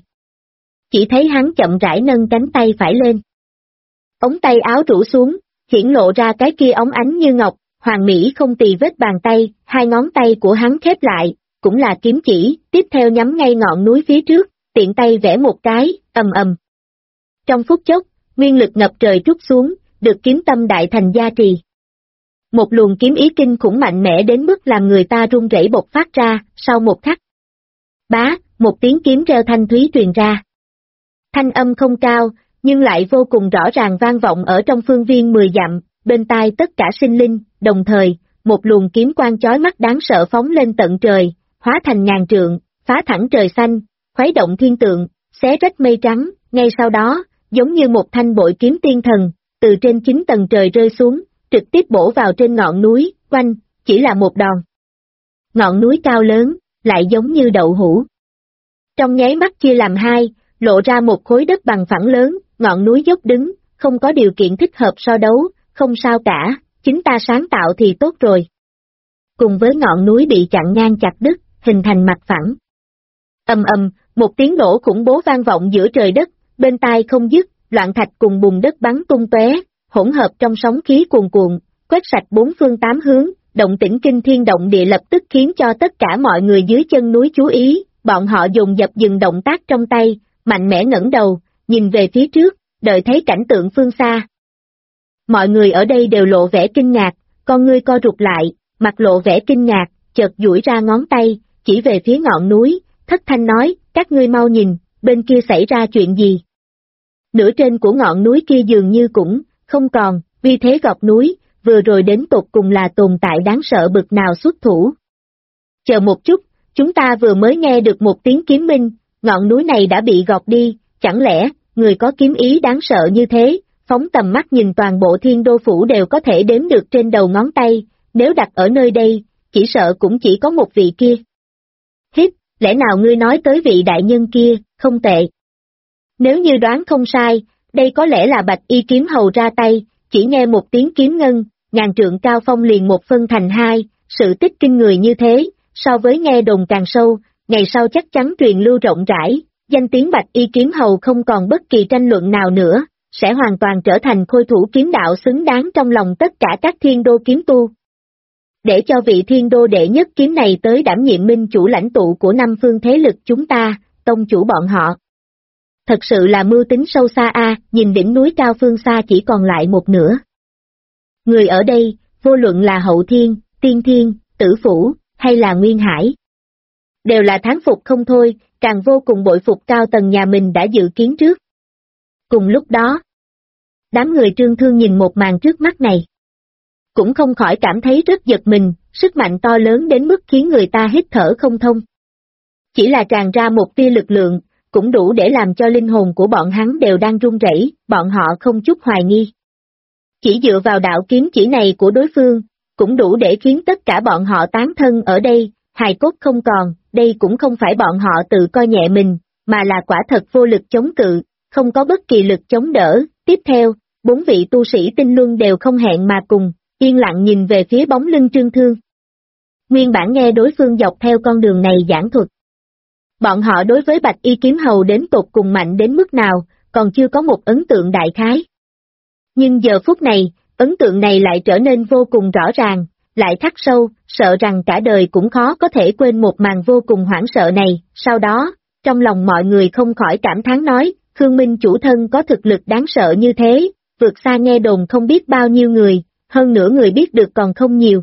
Chỉ thấy hắn chậm rãi nâng cánh tay phải lên. Ống tay áo rũ xuống, hiển lộ ra cái kia óng ánh như ngọc, hoàn mỹ không tì vết bàn tay, hai ngón tay của hắn khép lại, cũng là kiếm chỉ, tiếp theo nhắm ngay ngọn núi phía trước, tiện tay vẽ một cái, ầm ầm. Trong phút chốc, nguyên lực ngập trời trút xuống, được kiếm tâm đại thành gia trì. Một luồng kiếm ý kinh khủng mạnh mẽ đến mức làm người ta run rẩy bộc phát ra, sau một khắc. Bá, một tiếng kiếm reo thanh thúy truyền ra. Thanh âm không cao, nhưng lại vô cùng rõ ràng vang vọng ở trong phương viên 10 dặm, bên tai tất cả sinh linh, đồng thời, một luồng kiếm quang chói mắt đáng sợ phóng lên tận trời, hóa thành ngàn trượng, phá thẳng trời xanh, khuấy động thiên tượng, xé rách mây trắng, ngay sau đó, giống như một thanh bội kiếm tiên thần, từ trên 9 tầng trời rơi xuống, trực tiếp bổ vào trên ngọn núi, quanh, chỉ là một đòn. Ngọn núi cao lớn, lại giống như đậu hũ. Trong nháy mắt chia làm hai, lộ ra một khối đất bằng phẳng lớn, ngọn núi dốc đứng, không có điều kiện thích hợp so đấu, không sao cả, chính ta sáng tạo thì tốt rồi. Cùng với ngọn núi bị chặn ngang chặt đứt, hình thành mặt phẳng. Ầm ầm, một tiếng nổ khủng bố vang vọng giữa trời đất, bên tai không dứt, loạn thạch cùng bùn đất bắn tung tóe, hỗn hợp trong sóng khí cuồn cuộn, quét sạch bốn phương tám hướng, động tĩnh kinh thiên động địa lập tức khiến cho tất cả mọi người dưới chân núi chú ý, bọn họ dồn dập dừng động tác trong tay, mạnh mẽ ngẩng đầu, nhìn về phía trước, đợi thấy cảnh tượng phương xa. Mọi người ở đây đều lộ vẻ kinh ngạc, con ngươi co rụt lại, mặt lộ vẻ kinh ngạc, chợt duỗi ra ngón tay, chỉ về phía ngọn núi, thất thanh nói, các ngươi mau nhìn, bên kia xảy ra chuyện gì? Nửa trên của ngọn núi kia dường như cũng không còn, uy thế gọt núi, vừa rồi đến tột cùng là tồn tại đáng sợ bực nào xuất thủ. Chờ một chút, chúng ta vừa mới nghe được một tiếng kiếm minh, ngọn núi này đã bị gọt đi, chẳng lẽ, người có kiếm ý đáng sợ như thế, phóng tầm mắt nhìn toàn bộ Thiên Đô Phủ đều có thể đếm được trên đầu ngón tay, nếu đặt ở nơi đây, chỉ sợ cũng chỉ có một vị kia. Hít, lẽ nào ngươi nói tới vị đại nhân kia, không tệ. Nếu như đoán không sai, đây có lẽ là Bạch Y Kiếm Hầu ra tay, chỉ nghe một tiếng kiếm ngân, ngàn trượng cao phong liền một phân thành hai, sự tích kinh người như thế, so với nghe đồn càng sâu, ngày sau chắc chắn truyền lưu rộng rãi, danh tiếng Bạch Y Kiếm Hầu không còn bất kỳ tranh luận nào nữa, sẽ hoàn toàn trở thành khôi thủ kiếm đạo xứng đáng trong lòng tất cả các thiên đô kiếm tu. Để cho vị thiên đô đệ nhất kiếm này tới đảm nhiệm minh chủ lãnh tụ của năm phương thế lực chúng ta, tông chủ bọn họ. Thật sự là mưu tính sâu xa nhìn đỉnh núi cao phương xa chỉ còn lại một nửa. Người ở đây, vô luận là Hậu Thiên, Tiên Thiên, Tử Phủ, hay là Nguyên Hải, đều là thán phục không thôi, càng vô cùng bội phục cao tầng nhà mình đã dự kiến trước. Cùng lúc đó, đám người Trương Thương nhìn một màn trước mắt này, cũng không khỏi cảm thấy rất giật mình, sức mạnh to lớn đến mức khiến người ta hít thở không thông. Chỉ là tràn ra một tia lực lượng, cũng đủ để làm cho linh hồn của bọn hắn đều đang run rẩy, bọn họ không chút hoài nghi. Chỉ dựa vào đạo kiếm chỉ này của đối phương, cũng đủ để khiến tất cả bọn họ tán thân ở đây, hài cốt không còn, đây cũng không phải bọn họ tự coi nhẹ mình, mà là quả thật vô lực chống cự, không có bất kỳ lực chống đỡ. Tiếp theo, 4 vị tu sĩ tinh luân đều không hẹn mà cùng, yên lặng nhìn về phía bóng lưng Trương Thương. Nguyên bản nghe đối phương dọc theo con đường này giảng thuật. Bọn họ đối với Bạch Y Kiếm Hầu đến tột cùng mạnh đến mức nào, còn chưa có một ấn tượng đại khái. Nhưng giờ phút này, ấn tượng này lại trở nên vô cùng rõ ràng, lại khắc sâu, sợ rằng cả đời cũng khó có thể quên một màn vô cùng hoảng sợ này. Sau đó, trong lòng mọi người không khỏi cảm thán nói, Khương Minh chủ thân có thực lực đáng sợ như thế, vượt xa nghe đồn không biết bao nhiêu người, hơn nữa người biết được còn không nhiều.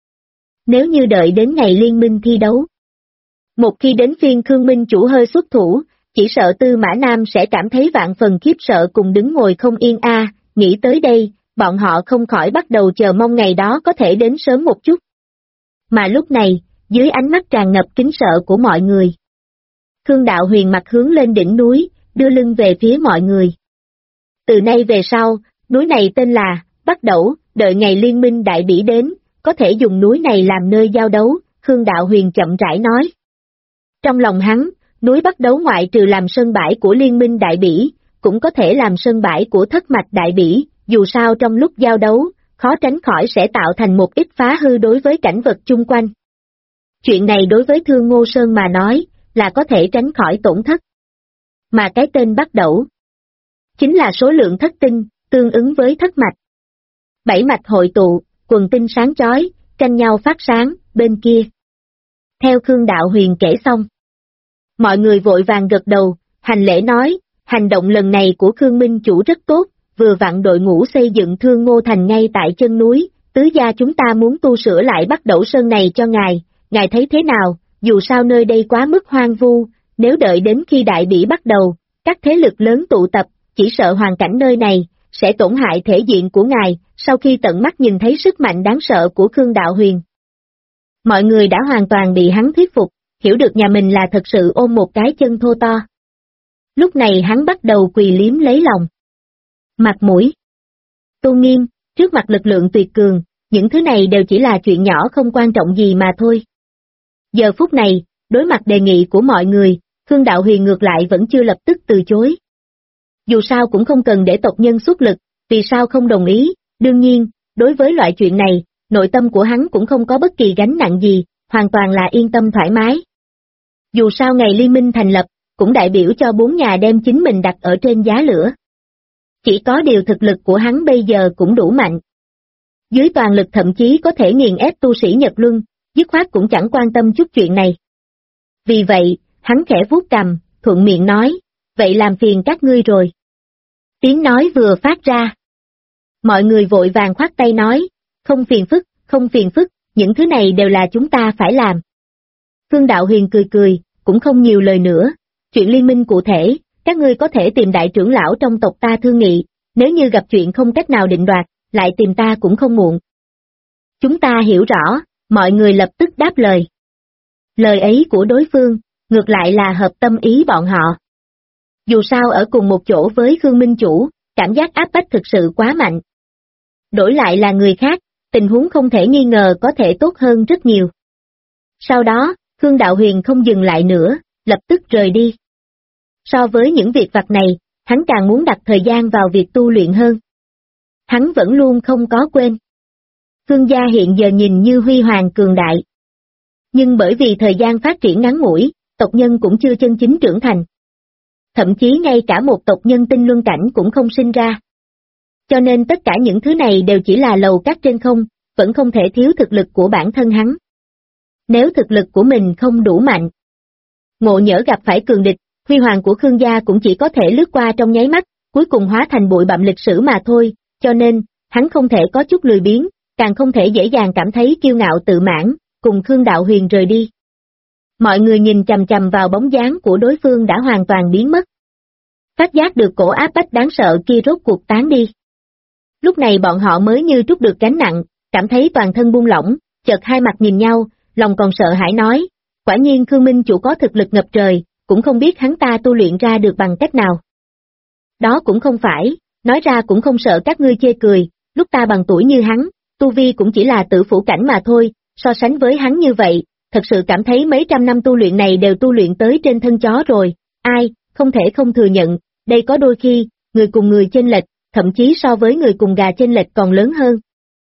Nếu như đợi đến ngày liên minh thi đấu, một khi đến phiên Khương Minh chủ hơi xuất thủ, chỉ sợ Tư Mã Nam sẽ cảm thấy vạn phần khiếp sợ cùng đứng ngồi không yên nghĩ tới đây, bọn họ không khỏi bắt đầu chờ mong ngày đó có thể đến sớm một chút. Mà lúc này, dưới ánh mắt tràn ngập kính sợ của mọi người, Khương Đạo Huyền mặt hướng lên đỉnh núi, đưa lưng về phía mọi người. Từ nay về sau, núi này tên là Bắc Đẩu, đợi ngày liên minh đại bỉ đến, có thể dùng núi này làm nơi giao đấu, Khương Đạo Huyền chậm rãi nói. Trong lòng hắn, núi Bắc Đấu ngoại trừ làm sân bãi của liên minh đại bỉ, cũng có thể làm sân bãi của thất mạch đại bỉ, dù sao trong lúc giao đấu, khó tránh khỏi sẽ tạo thành một ít phá hư đối với cảnh vật chung quanh. Chuyện này đối với Thương Ngô Sơn mà nói, là có thể tránh khỏi tổn thất. Mà cái tên Bắc Đẩu chính là số lượng thất tinh, tương ứng với thất mạch. 7 mạch hội tụ, quần tinh sáng chói, tranh nhau phát sáng, bên kia. Theo Khương Đạo Huyền kể xong, mọi người vội vàng gật đầu, hành lễ nói, hành động lần này của Khương Minh chủ rất tốt, vừa vặn đội ngũ xây dựng Thương Ngô Thành ngay tại chân núi, tứ gia chúng ta muốn tu sửa lại Bắc Đẩu Sơn này cho ngài thấy thế nào, dù sao nơi đây quá mức hoang vu, nếu đợi đến khi đại bỉ bắt đầu, các thế lực lớn tụ tập, chỉ sợ hoàn cảnh nơi này, sẽ tổn hại thể diện của ngài. Sau khi tận mắt nhìn thấy sức mạnh đáng sợ của Khương Đạo Huyền, mọi người đã hoàn toàn bị hắn thuyết phục, hiểu được nhà mình là thật sự ôm một cái chân thô to. Lúc này hắn bắt đầu quỳ liếm lấy lòng. Mặt mũi, tôn nghiêm, trước mặt lực lượng tuyệt cường, những thứ này đều chỉ là chuyện nhỏ không quan trọng gì mà thôi. Giờ phút này, đối mặt đề nghị của mọi người, Khương Đạo Huyền ngược lại vẫn chưa lập tức từ chối. Dù sao cũng không cần để tộc nhân xuất lực, vì sao không đồng ý, đương nhiên, đối với loại chuyện này, nội tâm của hắn cũng không có bất kỳ gánh nặng gì, hoàn toàn là yên tâm thoải mái. Dù sao ngày liên minh thành lập, cũng đại biểu cho 4 nhà đem chính mình đặt ở trên giá lửa. Chỉ có điều thực lực của hắn bây giờ cũng đủ mạnh. Dưới toàn lực thậm chí có thể nghiền ép tu sĩ Nhật Luân, dứt khoát cũng chẳng quan tâm chút chuyện này. Vì vậy, hắn khẽ vuốt cằm, thuận miệng nói, vậy làm phiền các ngươi rồi. Tiếng nói vừa phát ra, mọi người vội vàng khoát tay nói, không phiền phức, những thứ này đều là chúng ta phải làm. Khương Đạo Huyền cười, cũng không nhiều lời nữa, chuyện liên minh cụ thể, các ngươi có thể tìm đại trưởng lão trong tộc ta thương nghị, nếu như gặp chuyện không cách nào định đoạt, lại tìm ta cũng không muộn. Chúng ta hiểu rõ, mọi người lập tức đáp lời. Lời ấy của đối phương, ngược lại là hợp tâm ý bọn họ. Dù sao ở cùng một chỗ với Khương Minh Chủ, cảm giác áp bách thực sự quá mạnh. Đổi lại là người khác, tình huống không thể nghi ngờ có thể tốt hơn rất nhiều. Sau đó, Khương Đạo Huyền không dừng lại nữa, lập tức rời đi. So với những việc vặt này, hắn càng muốn đặt thời gian vào việc tu luyện hơn. Hắn vẫn luôn không có quên. Khương gia hiện giờ nhìn như huy hoàng cường đại. Nhưng bởi vì thời gian phát triển ngắn ngủi, tộc nhân cũng chưa chân chính trưởng thành. Thậm chí ngay cả một tộc nhân tinh luân cảnh cũng không sinh ra. Cho nên tất cả những thứ này đều chỉ là lầu cát trên không, vẫn không thể thiếu thực lực của bản thân hắn. Nếu thực lực của mình không đủ mạnh, ngộ nhỡ gặp phải cường địch, huy hoàng của Khương gia cũng chỉ có thể lướt qua trong nháy mắt, cuối cùng hóa thành bụi bặm lịch sử mà thôi, cho nên, hắn không thể có chút lười biếng, càng không thể dễ dàng cảm thấy kiêu ngạo tự mãn, cùng Khương Đạo Huyền rời đi. Mọi người nhìn chằm chằm vào bóng dáng của đối phương đã hoàn toàn biến mất. Phát giác được cổ áp bách đáng sợ kia rốt cuộc tán đi. Lúc này bọn họ mới như trút được gánh nặng, cảm thấy toàn thân buông lỏng, chợt hai mặt nhìn nhau, lòng còn sợ hãi nói, quả nhiên Khương Minh Chủ có thực lực ngập trời, cũng không biết hắn ta tu luyện ra được bằng cách nào. Đó cũng không phải, nói ra cũng không sợ các ngươi chê cười, lúc ta bằng tuổi như hắn, tu vi cũng chỉ là tử phủ cảnh mà thôi, so sánh với hắn như vậy, thật sự cảm thấy mấy trăm năm tu luyện này đều tu luyện tới trên thân chó rồi, ai, không thể không thừa nhận, đây có đôi khi, người cùng người chênh lệch, thậm chí so với người cùng gà chênh lệch còn lớn hơn.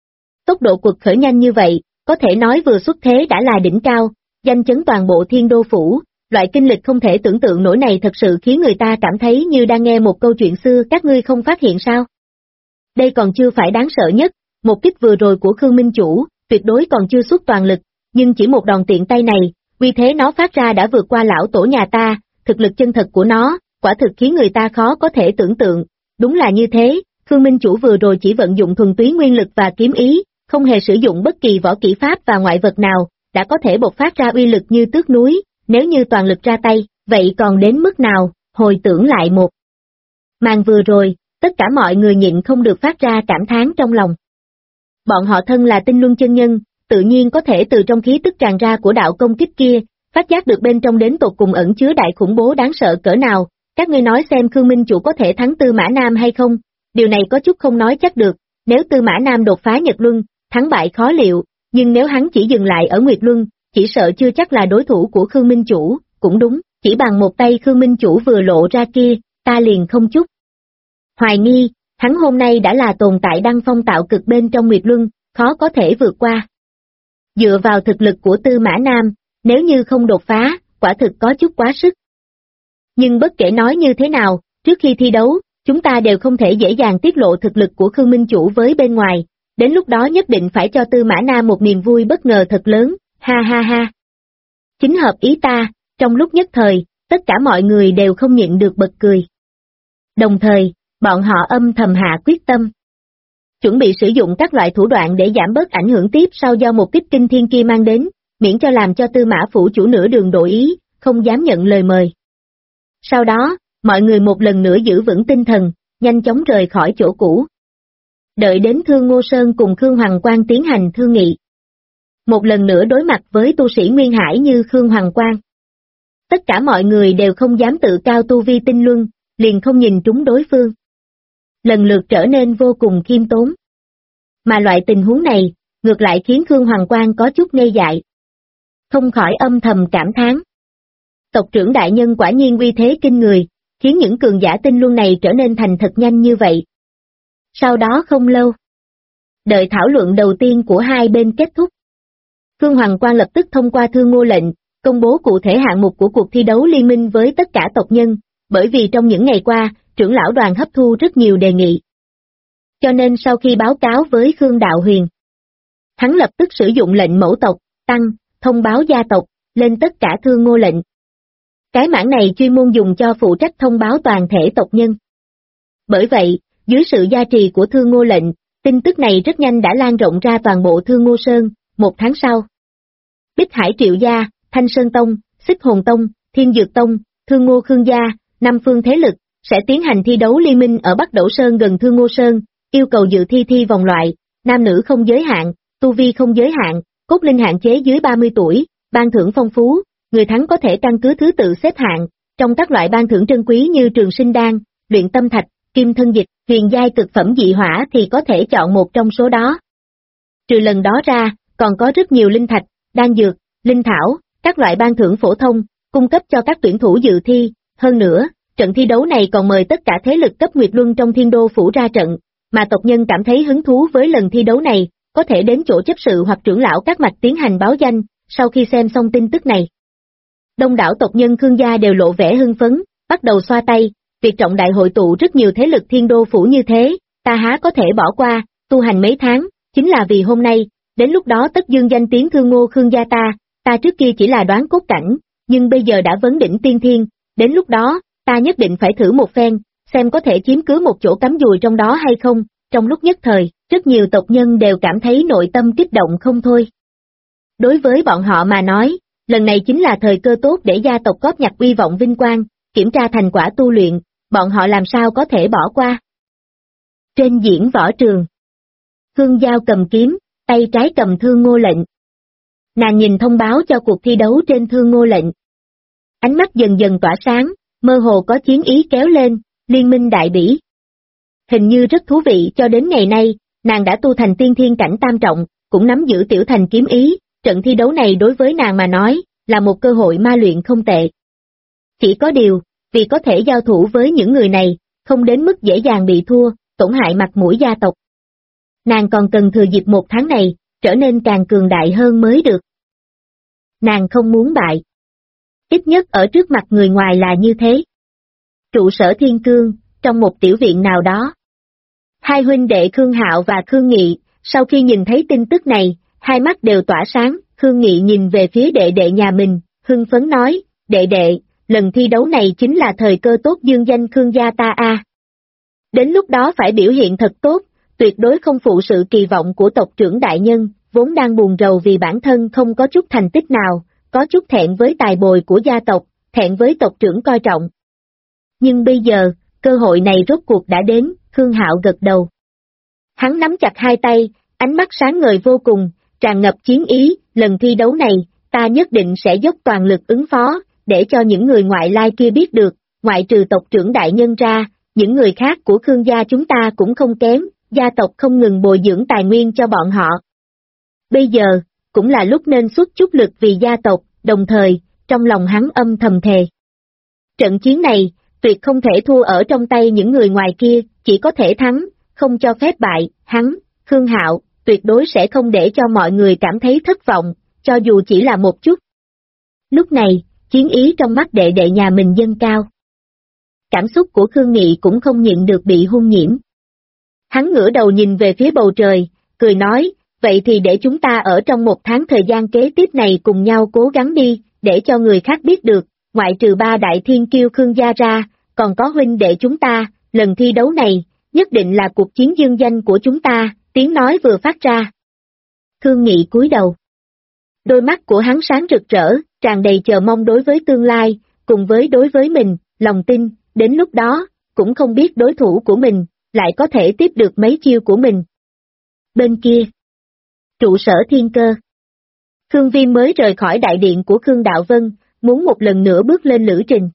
Tốc độ quật khởi nhanh như vậy, có thể nói vừa xuất thế đã là đỉnh cao, danh chấn toàn bộ Thiên Đô Phủ, loại kinh lịch không thể tưởng tượng nổi này thật sự khiến người ta cảm thấy như đang nghe một câu chuyện xưa, các ngươi không phát hiện sao? Đây còn chưa phải đáng sợ nhất, một kích vừa rồi của Khương Minh Chủ, tuyệt đối còn chưa xuất toàn lực, nhưng chỉ một đòn tiện tay này, uy thế nó phát ra đã vượt qua lão tổ nhà ta, thực lực chân thật của nó, quả thực khiến người ta khó có thể tưởng tượng, đúng là như thế, Khương Minh Chủ vừa rồi chỉ vận dụng thuần túy nguyên lực và kiếm ý, không hề sử dụng bất kỳ võ kỹ pháp và ngoại vật nào, đã có thể bộc phát ra uy lực như tước núi, nếu như toàn lực ra tay, vậy còn đến mức nào, hồi tưởng lại một màn vừa rồi, tất cả mọi người nhịn không được phát ra cảm thán trong lòng. Bọn họ thân là tinh luân chân nhân, tự nhiên có thể từ trong khí tức tràn ra của đạo công kích kia, phát giác được bên trong đến tột cùng ẩn chứa đại khủng bố đáng sợ cỡ nào, các ngươi nói xem Khương Minh Chủ có thể thắng Tư Mã Nam hay không, điều này có chút không nói chắc được, nếu Tư Mã Nam đột phá Nhật Luân, thắng bại khó liệu, nhưng nếu hắn chỉ dừng lại ở Nguyệt Luân, chỉ sợ chưa chắc là đối thủ của Khương Minh Chủ, cũng đúng, chỉ bằng một tay Khương Minh Chủ vừa lộ ra kia, ta liền không chút hoài nghi, hắn hôm nay đã là tồn tại đăng phong tạo cực bên trong Nguyệt Luân, khó có thể vượt qua. Dựa vào thực lực của Tư Mã Nam, nếu như không đột phá, quả thực có chút quá sức. Nhưng bất kể nói như thế nào, trước khi thi đấu, chúng ta đều không thể dễ dàng tiết lộ thực lực của Khương Minh Chủ với bên ngoài, đến lúc đó nhất định phải cho Tư Mã Nam một niềm vui bất ngờ thật lớn, ha ha ha. Chính hợp ý ta, trong lúc nhất thời, tất cả mọi người đều không nhịn được bật cười. Đồng thời, bọn họ âm thầm hạ quyết tâm. Chuẩn bị sử dụng các loại thủ đoạn để giảm bớt ảnh hưởng tiếp sau do một kích kinh thiên kia mang đến, miễn cho làm cho Tư Mã Phủ Chủ nửa đường đổi ý, không dám nhận lời mời. Sau đó, mọi người một lần nữa giữ vững tinh thần, nhanh chóng rời khỏi chỗ cũ. Đợi đến Thương Ngô Sơn cùng Khương Hoằng Quang tiến hành thương nghị. Một lần nữa đối mặt với tu sĩ Nguyên Hải như Khương Hoằng Quang. Tất cả mọi người đều không dám tự cao tu vi tinh luân, liền không nhìn trúng đối phương. Lần lượt trở nên vô cùng khiêm tốn. Mà loại tình huống này, ngược lại khiến Khương Hoằng Quang có chút ngây dại. Không khỏi âm thầm cảm thán. Tộc trưởng đại nhân quả nhiên uy thế kinh người, khiến những cường giả tinh luân này trở nên thành thật nhanh như vậy. Sau đó không lâu, đợi thảo luận đầu tiên của hai bên kết thúc, Khương Hoằng Quang lập tức thông qua Thương Ngô lệnh, công bố cụ thể hạng mục của cuộc thi đấu liên minh với tất cả tộc nhân, bởi vì trong những ngày qua, trưởng lão đoàn hấp thu rất nhiều đề nghị. Cho nên sau khi báo cáo với Khương Đạo Huyền, hắn lập tức sử dụng lệnh mẫu tộc, tăng, thông báo gia tộc, lên tất cả Thương Ngô lệnh. Cái mảng này chuyên môn dùng cho phụ trách thông báo toàn thể tộc nhân. Bởi vậy, dưới sự gia trì của Thương Ngô lệnh, tin tức này rất nhanh đã lan rộng ra toàn bộ Thương Ngô Sơn, một tháng sau. Bích Hải Triệu Gia, Thanh Sơn Tông, Xích Hồn Tông, Thiên Dược Tông, Thương Ngô Khương Gia, năm phương thế lực, sẽ tiến hành thi đấu liên minh ở Bắc Đẩu Sơn gần Thương Ngô Sơn, yêu cầu dự thi vòng loại, nam nữ không giới hạn, tu vi không giới hạn, cốt linh hạn chế dưới 30 tuổi, ban thưởng phong phú, người thắng có thể căn cứ thứ tự xếp hạng, trong các loại ban thưởng trân quý như trường sinh đan, luyện tâm thạch, kim thân dịch, huyền giai cực phẩm dị hỏa thì có thể chọn một trong số đó. Trừ lần đó ra, còn có rất nhiều linh thạch, đan dược, linh thảo, các loại ban thưởng phổ thông, cung cấp cho các tuyển thủ dự thi, hơn nữa, trận thi đấu này còn mời tất cả thế lực cấp Nguyệt Luân trong Thiên Đô phủ ra trận, mà tộc nhân cảm thấy hứng thú với lần thi đấu này, có thể đến chỗ chấp sự hoặc trưởng lão các mạch tiến hành báo danh, sau khi xem xong tin tức này. Đông đảo tộc nhân Khương gia đều lộ vẻ hưng phấn, bắt đầu xoa tay, việc trọng đại hội tụ rất nhiều thế lực Thiên Đô phủ như thế, ta há có thể bỏ qua, tu hành mấy tháng, chính là vì hôm nay, đến lúc đó tất dương danh tiếng Thương Ngô Khương gia ta trước kia chỉ là đoán cốt cảnh, nhưng bây giờ đã vấn đỉnh tiên thiên, đến lúc đó, ta nhất định phải thử một phen, xem có thể chiếm cứ một chỗ cắm dùi trong đó hay không. Trong lúc nhất thời, rất nhiều tộc nhân đều cảm thấy nội tâm kích động không thôi. Đối với bọn họ mà nói, lần này chính là thời cơ tốt để gia tộc góp nhặt uy vọng vinh quang, kiểm tra thành quả tu luyện, bọn họ làm sao có thể bỏ qua. Trên diễn võ trường, Khương Giao cầm kiếm, tay trái cầm Thương Ngô lệnh. Nàng nhìn thông báo cho cuộc thi đấu trên Thương Ngô lệnh. Ánh mắt dần dần tỏa sáng, mơ hồ có chiến ý kéo lên, liên minh đại bỉ. Hình như rất thú vị, cho đến ngày nay, nàng đã tu thành tiên thiên cảnh tam trọng, cũng nắm giữ tiểu thành kiếm ý, trận thi đấu này đối với nàng mà nói, là một cơ hội ma luyện không tệ. Chỉ có điều, vì có thể giao thủ với những người này, không đến mức dễ dàng bị thua, tổn hại mặt mũi gia tộc. Nàng còn cần thừa dịp một tháng này, trở nên càng cường đại hơn mới được. Nàng không muốn bại. Ít nhất ở trước mặt người ngoài là như thế. Trụ sở Thiên Cương, trong một tiểu viện nào đó. Hai huynh đệ Khương Hạo và Khương Nghị, sau khi nhìn thấy tin tức này, hai mắt đều tỏa sáng, Khương Nghị nhìn về phía đệ đệ nhà mình, hưng phấn nói, đệ đệ, lần thi đấu này chính là thời cơ tốt dương danh Khương gia ta a. Đến lúc đó phải biểu hiện thật tốt, tuyệt đối không phụ sự kỳ vọng của tộc trưởng đại nhân, vốn đang buồn rầu vì bản thân không có chút thành tích nào, có chút thẹn với tài bồi của gia tộc, thẹn với tộc trưởng coi trọng. Nhưng bây giờ, cơ hội này rốt cuộc đã đến, Khương Hạo gật đầu. Hắn nắm chặt hai tay, ánh mắt sáng ngời vô cùng, tràn ngập chiến ý, lần thi đấu này, ta nhất định sẽ dốc toàn lực ứng phó, để cho những người ngoại lai kia biết được, ngoại trừ tộc trưởng đại nhân ra, những người khác của Khương gia chúng ta cũng không kém, gia tộc không ngừng bồi dưỡng tài nguyên cho bọn họ. Bây giờ, cũng là lúc nên xuất chút lực vì gia tộc, đồng thời, trong lòng hắn âm thầm thề. Trận chiến này, tuyệt không thể thua ở trong tay những người ngoài kia, chỉ có thể thắng, không cho phép bại, hắn, Khương Hạo, tuyệt đối sẽ không để cho mọi người cảm thấy thất vọng, cho dù chỉ là một chút. Lúc này, chiến ý trong mắt đệ đệ nhà mình dâng cao. Cảm xúc của Khương Nghị cũng không nhịn được bị hung nhiễm. Hắn ngửa đầu nhìn về phía bầu trời, cười nói, vậy thì để chúng ta ở trong một tháng thời gian kế tiếp này cùng nhau cố gắng đi, để cho người khác biết được, ngoại trừ ba đại thiên kiêu Khương gia ra, còn có huynh đệ chúng ta, lần thi đấu này, nhất định là cuộc chiến dương danh của chúng ta, tiếng nói vừa phát ra. Khương Nghị cúi đầu. Đôi mắt của hắn sáng rực rỡ, tràn đầy chờ mong đối với tương lai, cùng với đối với mình, lòng tin, đến lúc đó, cũng không biết đối thủ của mình, lại có thể tiếp được mấy chiêu của mình. Bên kia, trụ sở Thiên Cơ. Khương Viêm mới rời khỏi đại điện của Khương Đạo Vân, muốn một lần nữa bước lên lữ trình.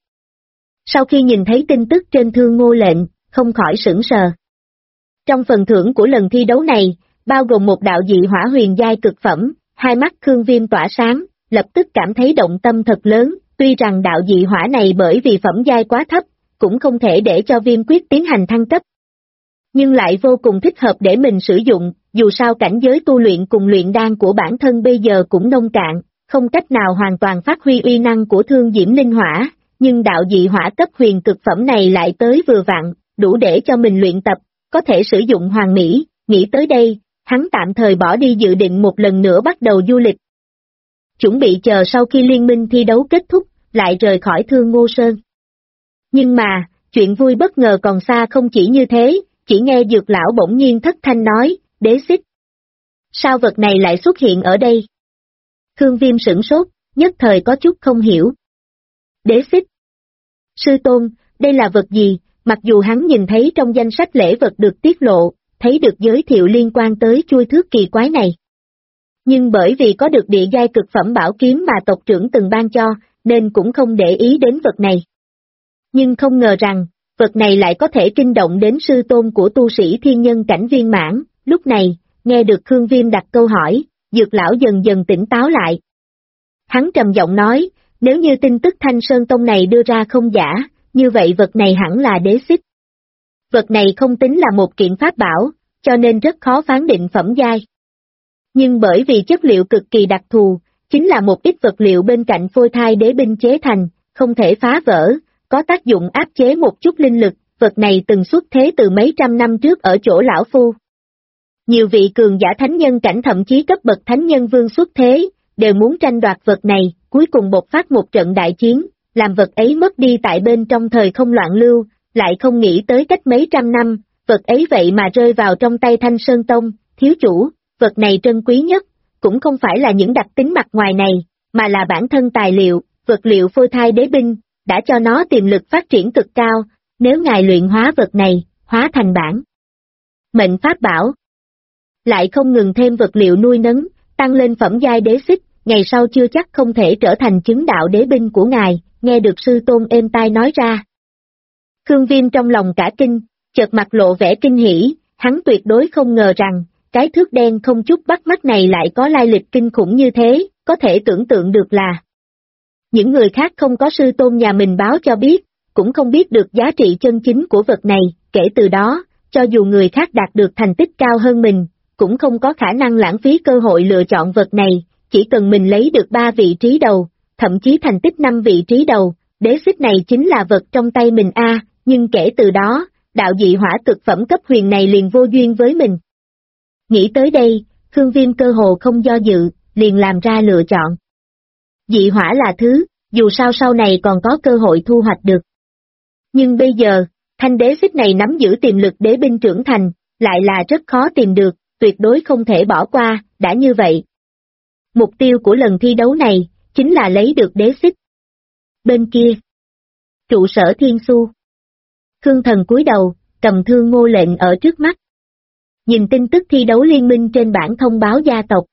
Sau khi nhìn thấy tin tức trên Thương Ngô lệnh, không khỏi sửng sờ. Trong phần thưởng của lần thi đấu này, bao gồm một đạo dị hỏa huyền giai cực phẩm, hai mắt Khương Viêm tỏa sáng, lập tức cảm thấy động tâm thật lớn, tuy rằng đạo dị hỏa này bởi vì phẩm giai quá thấp, cũng không thể để cho Viêm quyết tiến hành thăng cấp. Nhưng lại vô cùng thích hợp để mình sử dụng, dù sao cảnh giới tu luyện cùng luyện đan của bản thân bây giờ cũng nông cạn, không cách nào hoàn toàn phát huy uy năng của thương diễm linh hỏa, nhưng đạo dị hỏa cấp huyền cực phẩm này lại tới vừa vặn, đủ để cho mình luyện tập, có thể sử dụng hoàn mỹ, nghĩ tới đây, hắn tạm thời bỏ đi dự định một lần nữa bắt đầu du lịch. Chuẩn bị chờ sau khi liên minh thi đấu kết thúc, lại rời khỏi Thương Ngô Sơn. Nhưng mà, chuyện vui bất ngờ còn xa không chỉ như thế, chỉ nghe Dược lão bỗng nhiên thất thanh nói, đế xích. Sao vật này lại xuất hiện ở đây? Khương Viêm sửng sốt, nhất thời có chút không hiểu. Đế xích. Sư tôn, đây là vật gì, Mặc dù hắn nhìn thấy trong danh sách lễ vật được tiết lộ, thấy được giới thiệu liên quan tới chuôi thước kỳ quái này. Nhưng bởi vì có được địa giai cực phẩm bảo kiếm mà tộc trưởng từng ban cho, nên cũng không để ý đến vật này. Nhưng không ngờ rằng, vật này lại có thể kinh động đến sư tôn của tu sĩ thiên nhân cảnh viên mãn. Lúc này, nghe được Khương Viêm đặt câu hỏi, Dược lão dần dần tỉnh táo lại. Hắn trầm giọng nói, nếu như tin tức Thanh Sơn Tông này đưa ra không giả, như vậy vật này hẳn là đế xích. Vật này không tính là một kiện pháp bảo, cho nên rất khó phán định phẩm giai. Nhưng bởi vì chất liệu cực kỳ đặc thù, chính là một ít vật liệu bên cạnh phôi thai đế binh chế thành, không thể phá vỡ, có tác dụng áp chế một chút linh lực, vật này từng xuất thế từ mấy trăm năm trước ở chỗ lão phu. Nhiều vị cường giả thánh nhân cảnh thậm chí cấp bậc thánh nhân vương xuất thế, đều muốn tranh đoạt vật này, cuối cùng bộc phát một trận đại chiến, làm vật ấy mất đi tại bên trong thời không loạn lưu, lại không nghĩ tới cách mấy trăm năm, vật ấy vậy mà rơi vào trong tay Thanh Sơn Tông, thiếu chủ, vật này trân quý nhất, cũng không phải là những đặc tính mặt ngoài này, mà là bản thân tài liệu, vật liệu phôi thai đế binh, đã cho nó tiềm lực phát triển cực cao, nếu ngài luyện hóa vật này, hóa thành bản mệnh pháp bảo, lại không ngừng thêm vật liệu nuôi nấng, tăng lên phẩm giai đế xích, ngày sau chưa chắc không thể trở thành chứng đạo đế binh của ngài, nghe được sư tôn êm tai nói ra. Khương Viêm trong lòng cả kinh, chợt mặt lộ vẻ kinh hỉ, hắn tuyệt đối không ngờ rằng, cái thước đen không chút bắt mắt này lại có lai lịch kinh khủng như thế, có thể tưởng tượng được là những người khác không có sư tôn nhà mình báo cho biết, cũng không biết được giá trị chân chính của vật này, kể từ đó, cho dù người khác đạt được thành tích cao hơn mình, cũng không có khả năng lãng phí cơ hội lựa chọn vật này, chỉ cần mình lấy được 3 vị trí đầu, thậm chí thành tích 5 vị trí đầu, đế xích này chính là vật trong tay mình nhưng kể từ đó, đạo dị hỏa cực phẩm cấp huyền này liền vô duyên với mình. Nghĩ tới đây, Khương Viêm cơ hồ không do dự, liền làm ra lựa chọn. Dị hỏa là thứ, dù sao sau này còn có cơ hội thu hoạch được. Nhưng bây giờ, thanh đế xích này nắm giữ tiềm lực đế binh trưởng thành, lại là rất khó tìm được, tuyệt đối không thể bỏ qua, đã như vậy. Mục tiêu của lần thi đấu này, chính là lấy được đế xích. Bên kia, trụ sở Thiên Xu. Khương Thần cúi đầu, cầm Thương Ngô lệnh ở trước mắt. Nhìn tin tức thi đấu liên minh trên bảng thông báo gia tộc.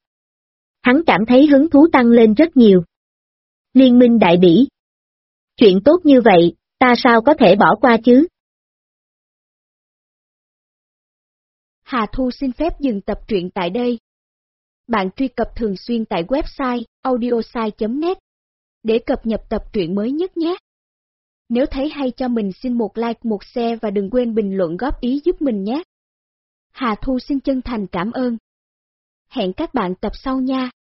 Hắn cảm thấy hứng thú tăng lên rất nhiều. Liên minh đại bỉ. Chuyện tốt như vậy, ta sao có thể bỏ qua chứ? Hà Thu xin phép dừng tập truyện tại đây. Bạn truy cập thường xuyên tại website audiosai.net để cập nhật tập truyện mới nhất nhé. Nếu thấy hay cho mình xin một like, một share và đừng quên bình luận góp ý giúp mình nhé. Hà Thu xin chân thành cảm ơn. Hẹn các bạn tập sau nha.